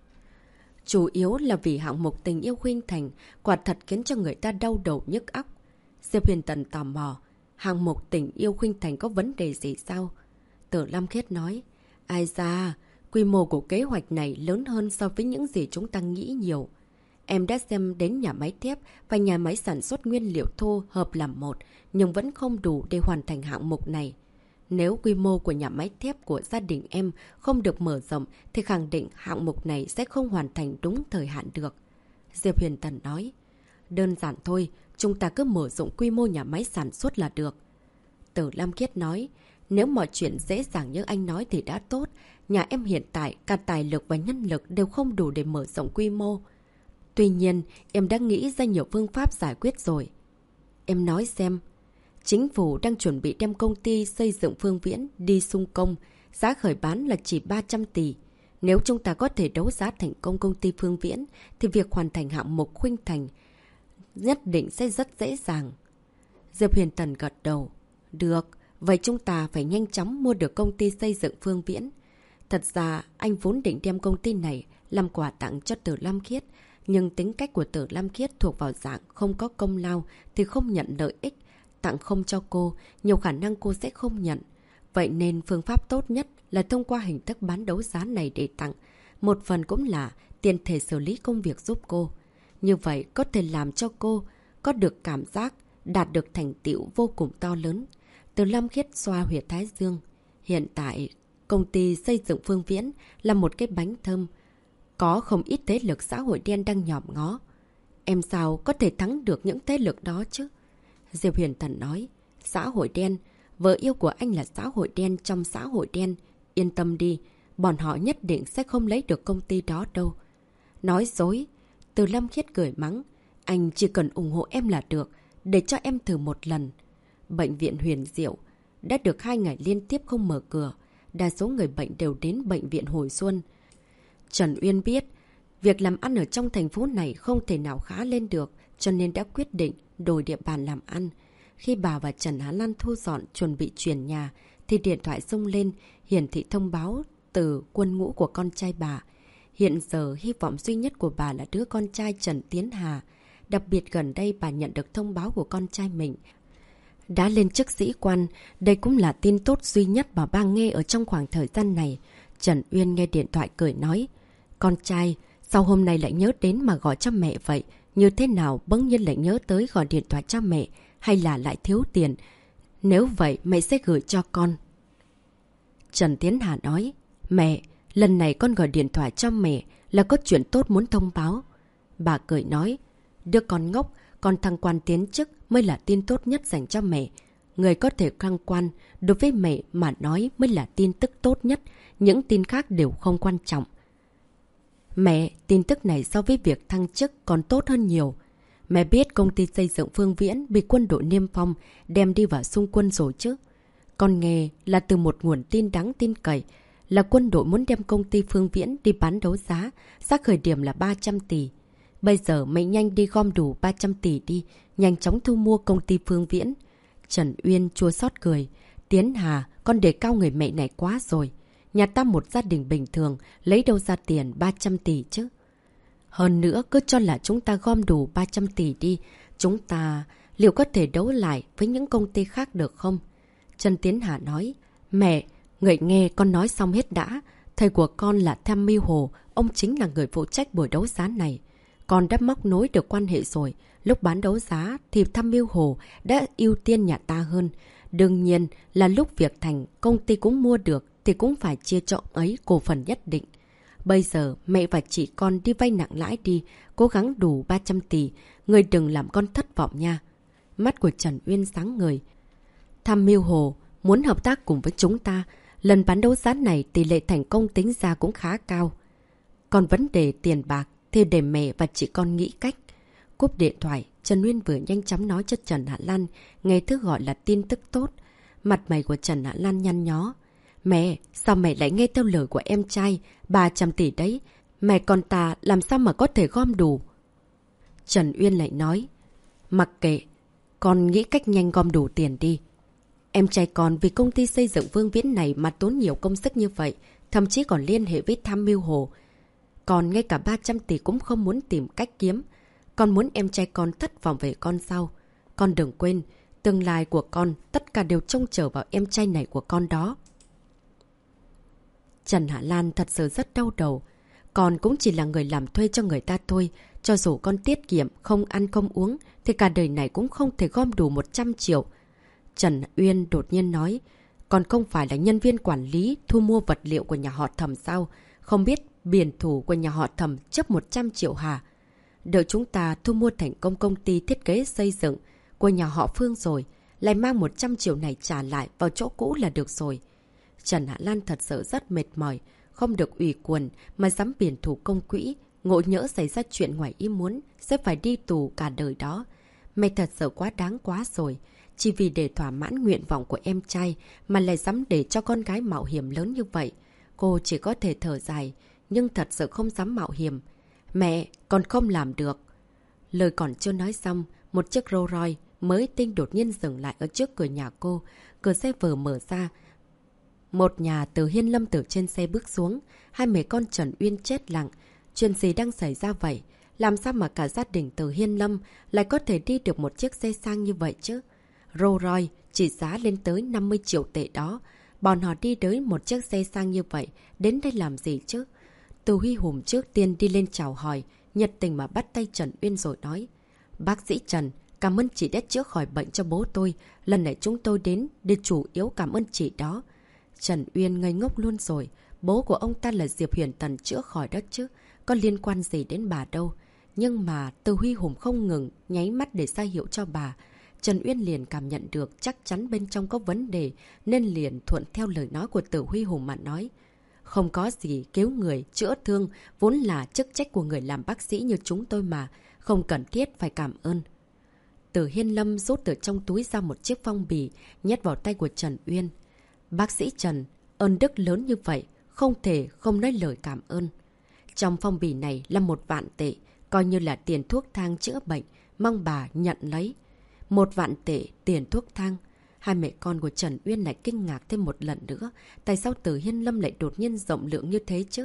Chủ yếu là vì hạng mục tình yêu Khuynh Thành, quả thật khiến cho người ta đau đầu nhức óc. Diệp Huyền Tần tò mò, hạng mục tình yêu Khuynh Thành có vấn đề gì sao? Từ Lâm Khiết nói, ai da, quy mô của kế hoạch này lớn hơn so với những gì chúng ta nghĩ nhiều. Em đã xem đến nhà máy thép và nhà máy sản xuất nguyên liệu thô hợp làm một, nhưng vẫn không đủ để hoàn thành hạng mục này. Nếu quy mô của nhà máy thép của gia đình em không được mở rộng thì khẳng định hạng mục này sẽ không hoàn thành đúng thời hạn được. Diệp Huyền Tần nói, đơn giản thôi, chúng ta cứ mở rộng quy mô nhà máy sản xuất là được. Từ Lam Khiết nói, nếu mọi chuyện dễ dàng như anh nói thì đã tốt. Nhà em hiện tại cả tài lực và nhân lực đều không đủ để mở rộng quy mô. Tuy nhiên, em đã nghĩ ra nhiều phương pháp giải quyết rồi. Em nói xem. Chính phủ đang chuẩn bị đem công ty xây dựng Phương Viễn đi xung công. Giá khởi bán là chỉ 300 tỷ. Nếu chúng ta có thể đấu giá thành công công ty Phương Viễn, thì việc hoàn thành hạng mục Khuynh Thành nhất định sẽ rất dễ dàng. Diệp Huyền Tần gật đầu. Được, vậy chúng ta phải nhanh chóng mua được công ty xây dựng Phương Viễn. Thật ra, anh vốn định đem công ty này làm quà tặng cho Từ Lam Khiết. Nhưng tính cách của Từ Lam Khiết thuộc vào dạng không có công lao thì không nhận lợi ích. Tặng không cho cô, nhiều khả năng cô sẽ không nhận. Vậy nên phương pháp tốt nhất là thông qua hình thức bán đấu giá này để tặng. Một phần cũng là tiền thể xử lý công việc giúp cô. Như vậy có thể làm cho cô có được cảm giác đạt được thành tựu vô cùng to lớn. Từ Lam Khiết xoa huyệt thái dương. Hiện tại, công ty xây dựng Phương Viễn là một cái bánh thơm. Có không ít thế lực xã hội đen đang nhòm ngó. Em sao có thể thắng được những thế lực đó chứ? Diệp Huyền Tần nói, xã hội đen, vợ yêu của anh là xã hội đen trong xã hội đen. Yên tâm đi, bọn họ nhất định sẽ không lấy được công ty đó đâu. Nói dối, Từ Lâm Khiết cười mắng. Anh chỉ cần ủng hộ em là được, để cho em thử một lần. Bệnh viện Huyền Diệu đã được 2 ngày liên tiếp không mở cửa. Đa số người bệnh đều đến bệnh viện hồi xuân. Trần Uyên biết, việc làm ăn ở trong thành phố này không thể nào khá lên được, cho nên đã quyết định đổi địa bàn làm ăn. Khi bà và Trần Á Lan thu dọn chuẩn bị chuyển nhà, thì điện thoại rung lên, hiển thị thông báo từ quân ngũ của con trai bà. Hiện giờ, hy vọng duy nhất của bà là đứa con trai Trần Tiến Hà. Đặc biệt gần đây bà nhận được thông báo của con trai mình đã lên chức sĩ quan. Đây cũng là tin tốt duy nhất mà bà nghe ở trong khoảng thời gian này. Trần Uyên nghe điện thoại cười nói. Con trai, sao hôm nay lại nhớ đến mà gọi cho mẹ vậy? Như thế nào bỗng nhiên lại nhớ tới gọi điện thoại cho mẹ? Hay là lại thiếu tiền? Nếu vậy mẹ sẽ gửi cho con. Trần Tiến Hà nói. Mẹ, lần này con gọi điện thoại cho mẹ là có chuyện tốt muốn thông báo. Bà cười nói. Đứa con ngốc, con thăng quan tiến chức mới là tin tốt nhất dành cho mẹ. Người có thể thăng quan, đối với mẹ mà nói mới là tin tức tốt nhất. Những tin khác đều không quan trọng. Mẹ, tin tức này so với việc thăng chức còn tốt hơn nhiều. Mẹ biết công ty xây dựng Phương Viễn bị quân đội Niêm Phong đem đi vào xung quân rồi chứ. Con nghe là từ một nguồn tin đáng tin cậy, là quân đội muốn đem công ty Phương Viễn đi bán đấu giá, giá khởi điểm là 300 tỷ. Bây giờ mày nhanh đi gom đủ 300 tỷ đi, nhanh chóng thu mua công ty Phương Viễn. Trần Uyên chua xót cười. Tiến Hà, con đề cao người mẹ này quá rồi. Nhà ta một gia đình bình thường, lấy đâu ra tiền 300 tỷ chứ? Hơn nữa, cứ cho là chúng ta gom đủ 300 tỷ đi. Chúng ta liệu có thể đấu lại với những công ty khác được không? Trần Tiến Hà nói. Mẹ, người nghe con nói xong hết đã. Thầy của con là Tham Mưu Hồ, ông chính là người phụ trách buổi đấu giá này. Con đã móc nối được quan hệ rồi. Lúc bán đấu giá thì Tham Mưu Hồ đã ưu tiên nhà ta hơn. Đương nhiên là lúc việc thành công ty cũng mua được thì cũng phải chia cho ông ấy cổ phần nhất định. Bây giờ mẹ và chị con đi vay nặng lãi đi, cố gắng đủ 300 tỷ. Người đừng làm con thất vọng nha. Mắt của Trần Uyên sáng ngời. Tham Mưu Hồ muốn hợp tác cùng với chúng ta. Lần bán đấu giá này tỷ lệ thành công tính ra cũng khá cao. Còn vấn đề tiền bạc thì để mẹ và chị con nghĩ cách. Cúp điện thoại, Trần Uyên vừa nhanh chóng nói cho Trần Hạ Lan nghe thứ gọi là tin tức tốt. Mặt mày của Trần Hạ Lan nhăn nhó. Mẹ, sao mẹ lại nghe theo lời của em trai? 300 tỷ đấy. Mẹ con ta làm sao mà có thể gom đủ? Trần Uyên lại nói. Mặc kệ, con nghĩ cách nhanh gom đủ tiền đi. Em trai con vì công ty xây dựng Vương Viễn này mà tốn nhiều công sức như vậy, thậm chí còn liên hệ với Tham Mưu Hồ. Còn ngay cả 300 tỷ cũng không muốn tìm cách kiếm. Con muốn em trai con thất vọng về con sao? Con đừng quên, tương lai của con tất cả đều trông chờ vào em trai này của con đó. Trần Hạ Lan thật sự rất đau đầu. Con cũng chỉ là người làm thuê cho người ta thôi. Cho dù con tiết kiệm, không ăn không uống, thì cả đời này cũng không thể gom đủ 100 triệu. Trần Uyên đột nhiên nói. Con không phải là nhân viên quản lý thu mua vật liệu của nhà họ Thẩm sao? Không biết biển thủ của nhà họ Thẩm chấp 100 triệu hả? Đợi chúng ta thu mua thành công công ty thiết kế xây dựng của nhà họ Phương rồi, lại mang 100 triệu này trả lại vào chỗ cũ là được rồi. Trần Hạ Lan thật sự rất mệt mỏi, không được ủy quyền mà dám biển thủ công quỹ, ngộ nhỡ xảy ra chuyện ngoài ý muốn, sẽ phải đi tù cả đời đó. Mày thật sự quá đáng quá rồi, chỉ vì để thỏa mãn nguyện vọng của em trai mà lại dám để cho con gái mạo hiểm lớn như vậy. Cô chỉ có thể thở dài, nhưng thật sự không dám mạo hiểm. Mẹ, con không làm được. Lời còn chưa nói xong, một chiếc Rolls Royce mới tinh đột nhiên dừng lại ở trước cửa nhà cô. Cửa xe vừa mở ra. Một nhà từ Hiên Lâm từ trên xe bước xuống. Hai mẹ con Trần Uyên chết lặng. Chuyện gì đang xảy ra vậy? Làm sao mà cả gia đình từ Hiên Lâm lại có thể đi được một chiếc xe sang như vậy chứ? Rolls Royce chỉ giá lên tới 50 triệu tệ đó. Bọn họ đi tới một chiếc xe sang như vậy, đến đây làm gì chứ? Từ Huy Hùng trước tiên đi lên chào hỏi, nhiệt tình mà bắt tay Trần Uyên rồi nói. Bác sĩ Trần, cảm ơn chị đã chữa khỏi bệnh cho bố tôi. Lần này chúng tôi đến để chủ yếu cảm ơn chị đó. Trần Uyên ngây ngốc luôn rồi. Bố của ông ta là Diệp Huyền Tần chữa khỏi đó chứ. Có liên quan gì đến bà đâu. Nhưng mà Từ Huy Hùng không ngừng nháy mắt để ra hiệu cho bà. Trần Uyên liền cảm nhận được chắc chắn bên trong có vấn đề, nên liền thuận theo lời nói của Từ Huy Hùng mà nói. Không có gì cứu người, chữa thương, vốn là chức trách của người làm bác sĩ như chúng tôi mà. Không cần thiết phải cảm ơn. Từ Hiên Lâm rút từ trong túi ra một chiếc phong bì, nhét vào tay của Trần Uyên. Bác sĩ Trần, ơn đức lớn như vậy, không thể không nói lời cảm ơn. Trong phong bì này là 1 vạn tệ, coi như là tiền thuốc thang chữa bệnh, mong bà nhận lấy. 1 vạn tệ tiền thuốc thang. Hai mẹ con của Trần Uyên lại kinh ngạc thêm một lần nữa. Tại sao Từ Hiên Lâm lại đột nhiên rộng lượng như thế chứ?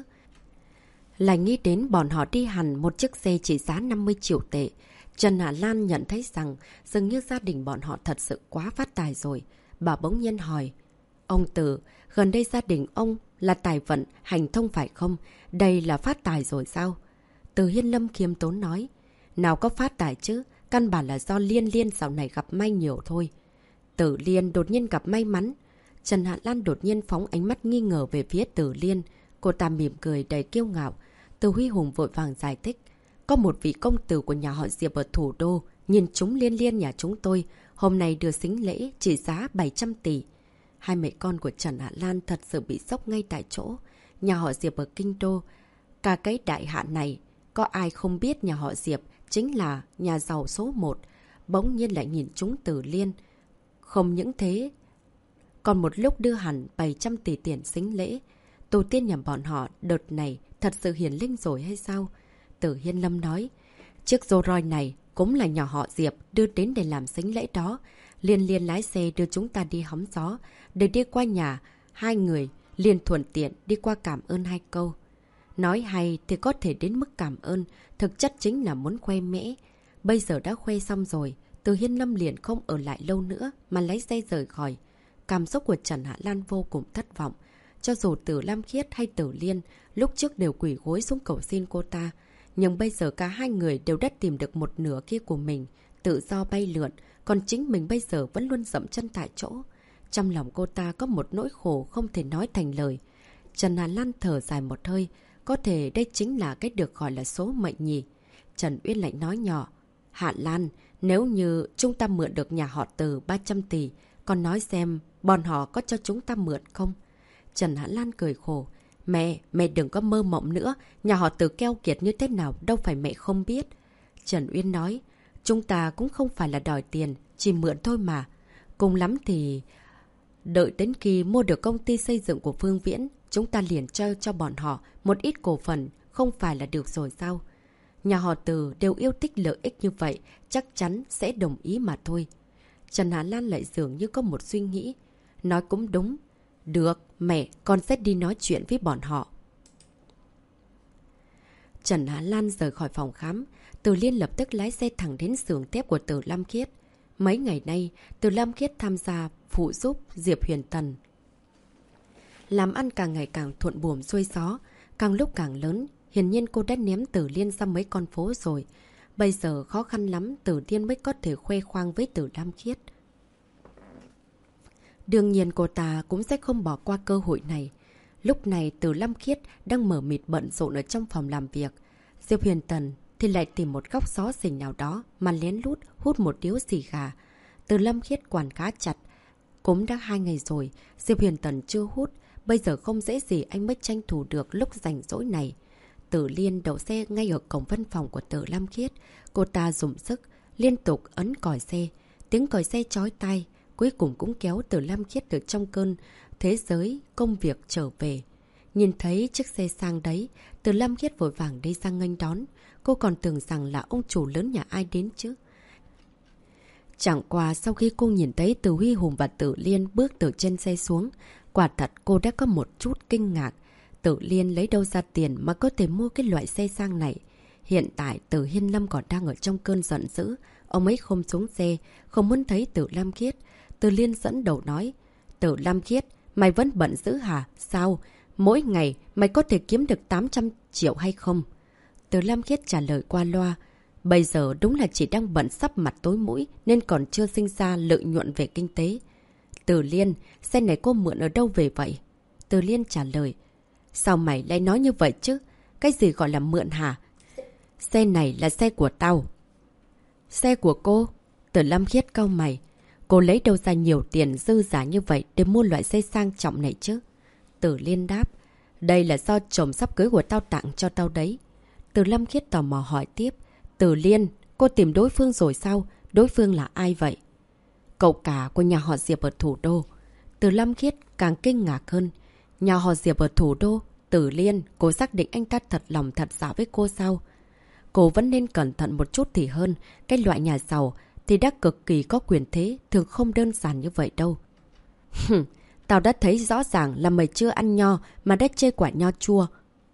Lại nghĩ đến bọn họ đi hẳn một chiếc xe chỉ giá 50 triệu tệ. Trần Hạ Lan nhận thấy rằng dường như gia đình bọn họ thật sự quá phát tài rồi. Bà bỗng nhiên hỏi. Ông Từ, gần đây gia đình ông là tài vận, hành thông phải không? Đây là phát tài rồi sao? Từ Hiên Lâm khiêm tốn nói. Nào có phát tài chứ? Căn bản là do Liên Liên dạo này gặp may nhiều thôi. Tử Liên đột nhiên gặp may mắn. Trần Hạ Lan đột nhiên phóng ánh mắt nghi ngờ về phía Tử Liên. Cô ta mỉm cười đầy kiêu ngạo. Từ Huy Hùng vội vàng giải thích. Có một vị công tử của nhà họ Diệp ở thủ đô, nhìn chúng Liên Liên nhà chúng tôi, hôm nay đưa sính lễ chỉ giá 700 tỷ. Hai mẹ con của Trần Hạ Lan thật sự bị sốc ngay tại chỗ. Nhà họ Diệp ở Kinh Đô. Cả cái đại hạ này, có ai không biết nhà họ Diệp chính là nhà giàu số 1. Bỗng nhiên lại nhìn chúng Tử Liên. Không những thế, còn một lúc đưa hẳn 700 tỷ tiền sính lễ. Tổ tiên nhà bọn họ đợt này thật sự hiển linh rồi hay sao? Tử Hiên Lâm nói, chiếc Rolls này cũng là nhà họ Diệp đưa đến để làm sính lễ đó. Liên Liên lái xe đưa chúng ta đi hóng gió, để đi qua nhà. Hai người liền thuận tiện đi qua cảm ơn 2 câu. Nói hay thì có thể đến mức cảm ơn, thực chất chính là muốn khoe mẽ. Bây giờ đã khoe xong rồi, Từ Hiên Lâm liền không ở lại lâu nữa mà lấy xe rời khỏi. Cảm xúc của Trần Hạ Lan vô cùng thất vọng. Cho dù Tử Lam Khiết hay Tử Liên lúc trước đều quỳ gối xuống cầu xin cô ta, nhưng bây giờ cả hai người đều đã tìm được một nửa kia của mình, tự do bay lượn, còn chính mình bây giờ vẫn luôn dậm chân tại chỗ. Trong lòng cô ta có một nỗi khổ không thể nói thành lời. Trần Hạ Lan thở dài một hơi, có thể đây chính là cái được gọi là số mệnh nhỉ. Trần Uyên lại nói nhỏ, Hạ Lan, nếu như chúng ta mượn được nhà họ Từ 300 tỷ, con nói xem bọn họ có cho chúng ta mượn không? Trần Hạ Lan cười khổ, mẹ đừng có mơ mộng nữa, nhà họ Từ keo kiệt như thế nào đâu phải mẹ không biết. Trần Uyên nói, chúng ta cũng không phải là đòi tiền, chỉ mượn thôi mà. Cùng lắm thì đợi đến khi mua được công ty xây dựng của Phương Viễn, chúng ta liền cho bọn họ một ít cổ phần, không phải là được rồi sao? Nhà họ Từ đều yêu thích lợi ích như vậy, chắc chắn sẽ đồng ý mà thôi. Trần Hạ Lan lại dường như có một suy nghĩ. Nói cũng đúng. Được, mẹ, con sẽ đi nói chuyện với bọn họ. Trần Hạ Lan rời khỏi phòng khám. Từ Liên lập tức lái xe thẳng đến xưởng thép của Từ Lam Khiết. Mấy ngày nay, Từ Lam Khiết tham gia phụ giúp Diệp Huyền Tần. Làm ăn càng ngày càng thuận buồm xuôi gió, càng lúc càng lớn. Hiển nhiên cô đã ném Từ Liên ra mấy con phố rồi. Bây giờ khó khăn lắm Từ Liên mới có thể khoe khoang với Từ Lam Khiết. Đương nhiên cô ta cũng sẽ không bỏ qua cơ hội này. Lúc này Từ Lam Khiết đang mở mịt bận rộn ở trong phòng làm việc. Diệp Huyền Tần thì lại tìm một góc xó xỉnh nào đó mà lén lút hút một điếu xì gà. Từ Lam Khiết quản khá chặt. Cũng đã 2 ngày rồi, Diệp Huyền Tần chưa hút. Bây giờ không dễ gì anh mới tranh thủ được lúc rảnh rỗi này. Tử Liên đậu xe ngay ở cổng văn phòng của Từ Lam Khiết. Cô ta dùng sức, liên tục ấn còi xe. Tiếng còi xe chói tai, cuối cùng cũng kéo Từ Lam Khiết từ trong cơn thế giới công việc trở về. Nhìn thấy chiếc xe sang đấy, Từ Lam Khiết vội vàng đi sang nghênh đón. Cô còn tưởng rằng là ông chủ lớn nhà ai đến chứ. Chẳng qua sau khi cô nhìn thấy Từ Huy Hùng và Tử Liên bước từ trên xe xuống, quả thật cô đã có một chút kinh ngạc. Tử Liên lấy đâu ra tiền mà có thể mua cái loại xe sang này. Hiện tại Từ Hiên Lâm còn đang ở trong cơn giận dữ. Ông ấy không xuống xe, không muốn thấy Từ Lam Khiết. Từ Liên dẫn đầu nói, Từ Lam Khiết, mày vẫn bận dữ hả? Sao? Mỗi ngày mày có thể kiếm được 800 triệu hay không? Từ Lam Khiết trả lời qua loa, bây giờ đúng là chỉ đang bận sắp mặt tối mũi nên còn chưa sinh ra lợi nhuận về kinh tế. Từ Liên, xe này cô mượn ở đâu về vậy? Từ Liên trả lời, sao mày lại nói như vậy chứ? Cái gì gọi là mượn hả? Xe này là xe của tao. Xe của cô? Từ Lam Khiết cau mày. Cô lấy đâu ra nhiều tiền dư giả như vậy để mua loại xe sang trọng này chứ? Từ Liên đáp, Đây là do chồng sắp cưới của tao tặng cho tao đấy. Từ Lâm Khiết tò mò hỏi tiếp. Từ Liên, cô tìm đối phương rồi sao? Đối phương là ai vậy? Cậu cả của nhà họ Diệp ở thủ đô. Từ Lâm Khiết càng kinh ngạc hơn. Nhà họ Diệp ở thủ đô. Từ Liên, cô xác định anh ta thật lòng thật dạ với cô sao? Cô vẫn nên cẩn thận một chút thì hơn. Cái loại nhà giàu thì đã cực kỳ có quyền thế, thường không đơn giản như vậy đâu. Tao đã thấy rõ ràng là mày chưa ăn nho mà đã chê quả nho chua.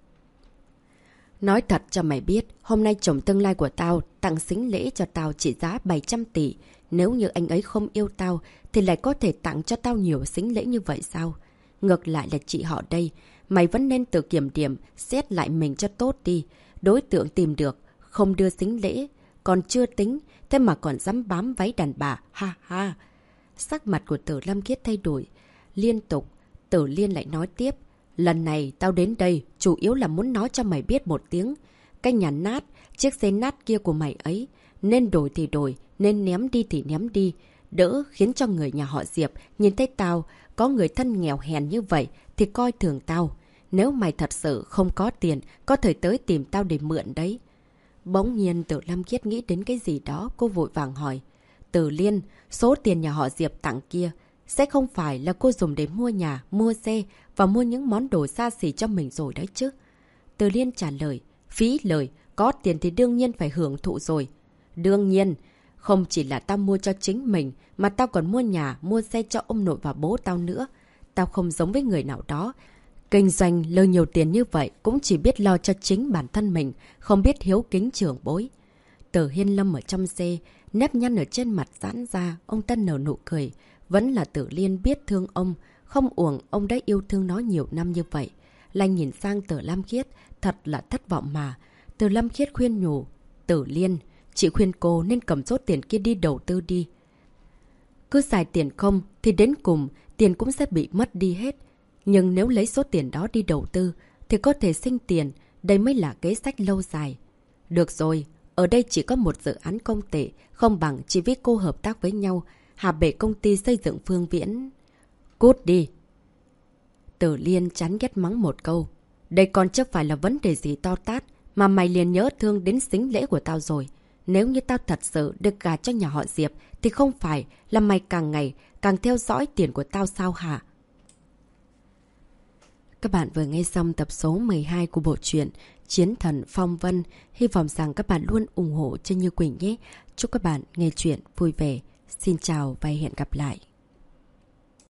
Nói thật cho mày biết, hôm nay chồng tương lai của tao tặng sính lễ cho tao trị giá 700 tỷ. Nếu như anh ấy không yêu tao thì lại có thể tặng cho tao nhiều sính lễ như vậy sao? Ngược lại là chị họ đây, mày vẫn nên tự kiểm điểm, xét lại mình cho tốt đi. Đối tượng tìm được, không đưa sính lễ, còn chưa tính, thế mà còn dám bám váy đàn bà, ha ha. Sắc mặt của Tử Lâm Khiết thay đổi, liên tục, Tử Liên lại nói tiếp. Lần này tao đến đây, chủ yếu là muốn nói cho mày biết một tiếng. Cái nhà nát, chiếc xe nát kia của mày ấy, nên đổi thì đổi, nên ném đi thì ném đi. Đỡ khiến cho người nhà họ Diệp nhìn thấy tao, có người thân nghèo hèn như vậy thì coi thường tao. Nếu mày thật sự không có tiền, có thể tới tìm tao để mượn đấy. Bỗng nhiên Tử Lâm Khiết nghĩ đến cái gì đó, cô vội vàng hỏi. Tử Liên, số tiền nhà họ Diệp tặng kia, sẽ không phải là cô dùng để mua nhà, mua xe và mua những món đồ xa xỉ cho mình rồi đấy chứ? Tử Liên trả lời, phí lời, có tiền thì đương nhiên phải hưởng thụ rồi. Đương nhiên, không chỉ là tao mua cho chính mình, mà tao còn mua nhà, mua xe cho ông nội và bố tao nữa. Tao không giống với người nào đó. Kinh doanh lời nhiều tiền như vậy cũng chỉ biết lo cho chính bản thân mình, không biết hiếu kính trưởng bối. Tử Hiên Lâm ở trong xe, nếp nhăn ở trên mặt giãn ra, ông ta nở nụ cười. Vẫn là Tử Liên biết thương ông, không uổng ông đã yêu thương nó nhiều năm như vậy. Lanh nhìn sang Tử Lâm Khiết, thật là thất vọng mà. Tử Lâm Khiết khuyên nhủ, Tử Liên, chị khuyên cô nên cầm số tiền kia đi đầu tư đi. Cứ xài tiền không thì đến cùng tiền cũng sẽ bị mất đi hết. Nhưng nếu lấy số tiền đó đi đầu tư thì có thể sinh tiền, đây mới là kế sách lâu dài. Được rồi, ở đây chỉ có một dự án công tệ, không bằng chỉ với cô hợp tác với nhau, hạ bệ công ty xây dựng Phương Viễn. Cút đi! Tử Liên chán ghét mắng một câu. Đây còn chứ phải là vấn đề gì to tát, mà mày liền nhớ thương đến sính lễ của tao rồi. Nếu như tao thật sự được gả cho nhà họ Diệp, thì không phải là mày càng ngày càng theo dõi tiền của tao sao hả? Các bạn vừa nghe xong tập số 12 của bộ truyện Chiến Thần Phong Vân. Hy vọng rằng các bạn luôn ủng hộ cho Như Quỳnh nhé. Chúc các bạn nghe chuyện vui vẻ. Xin chào và hẹn gặp lại.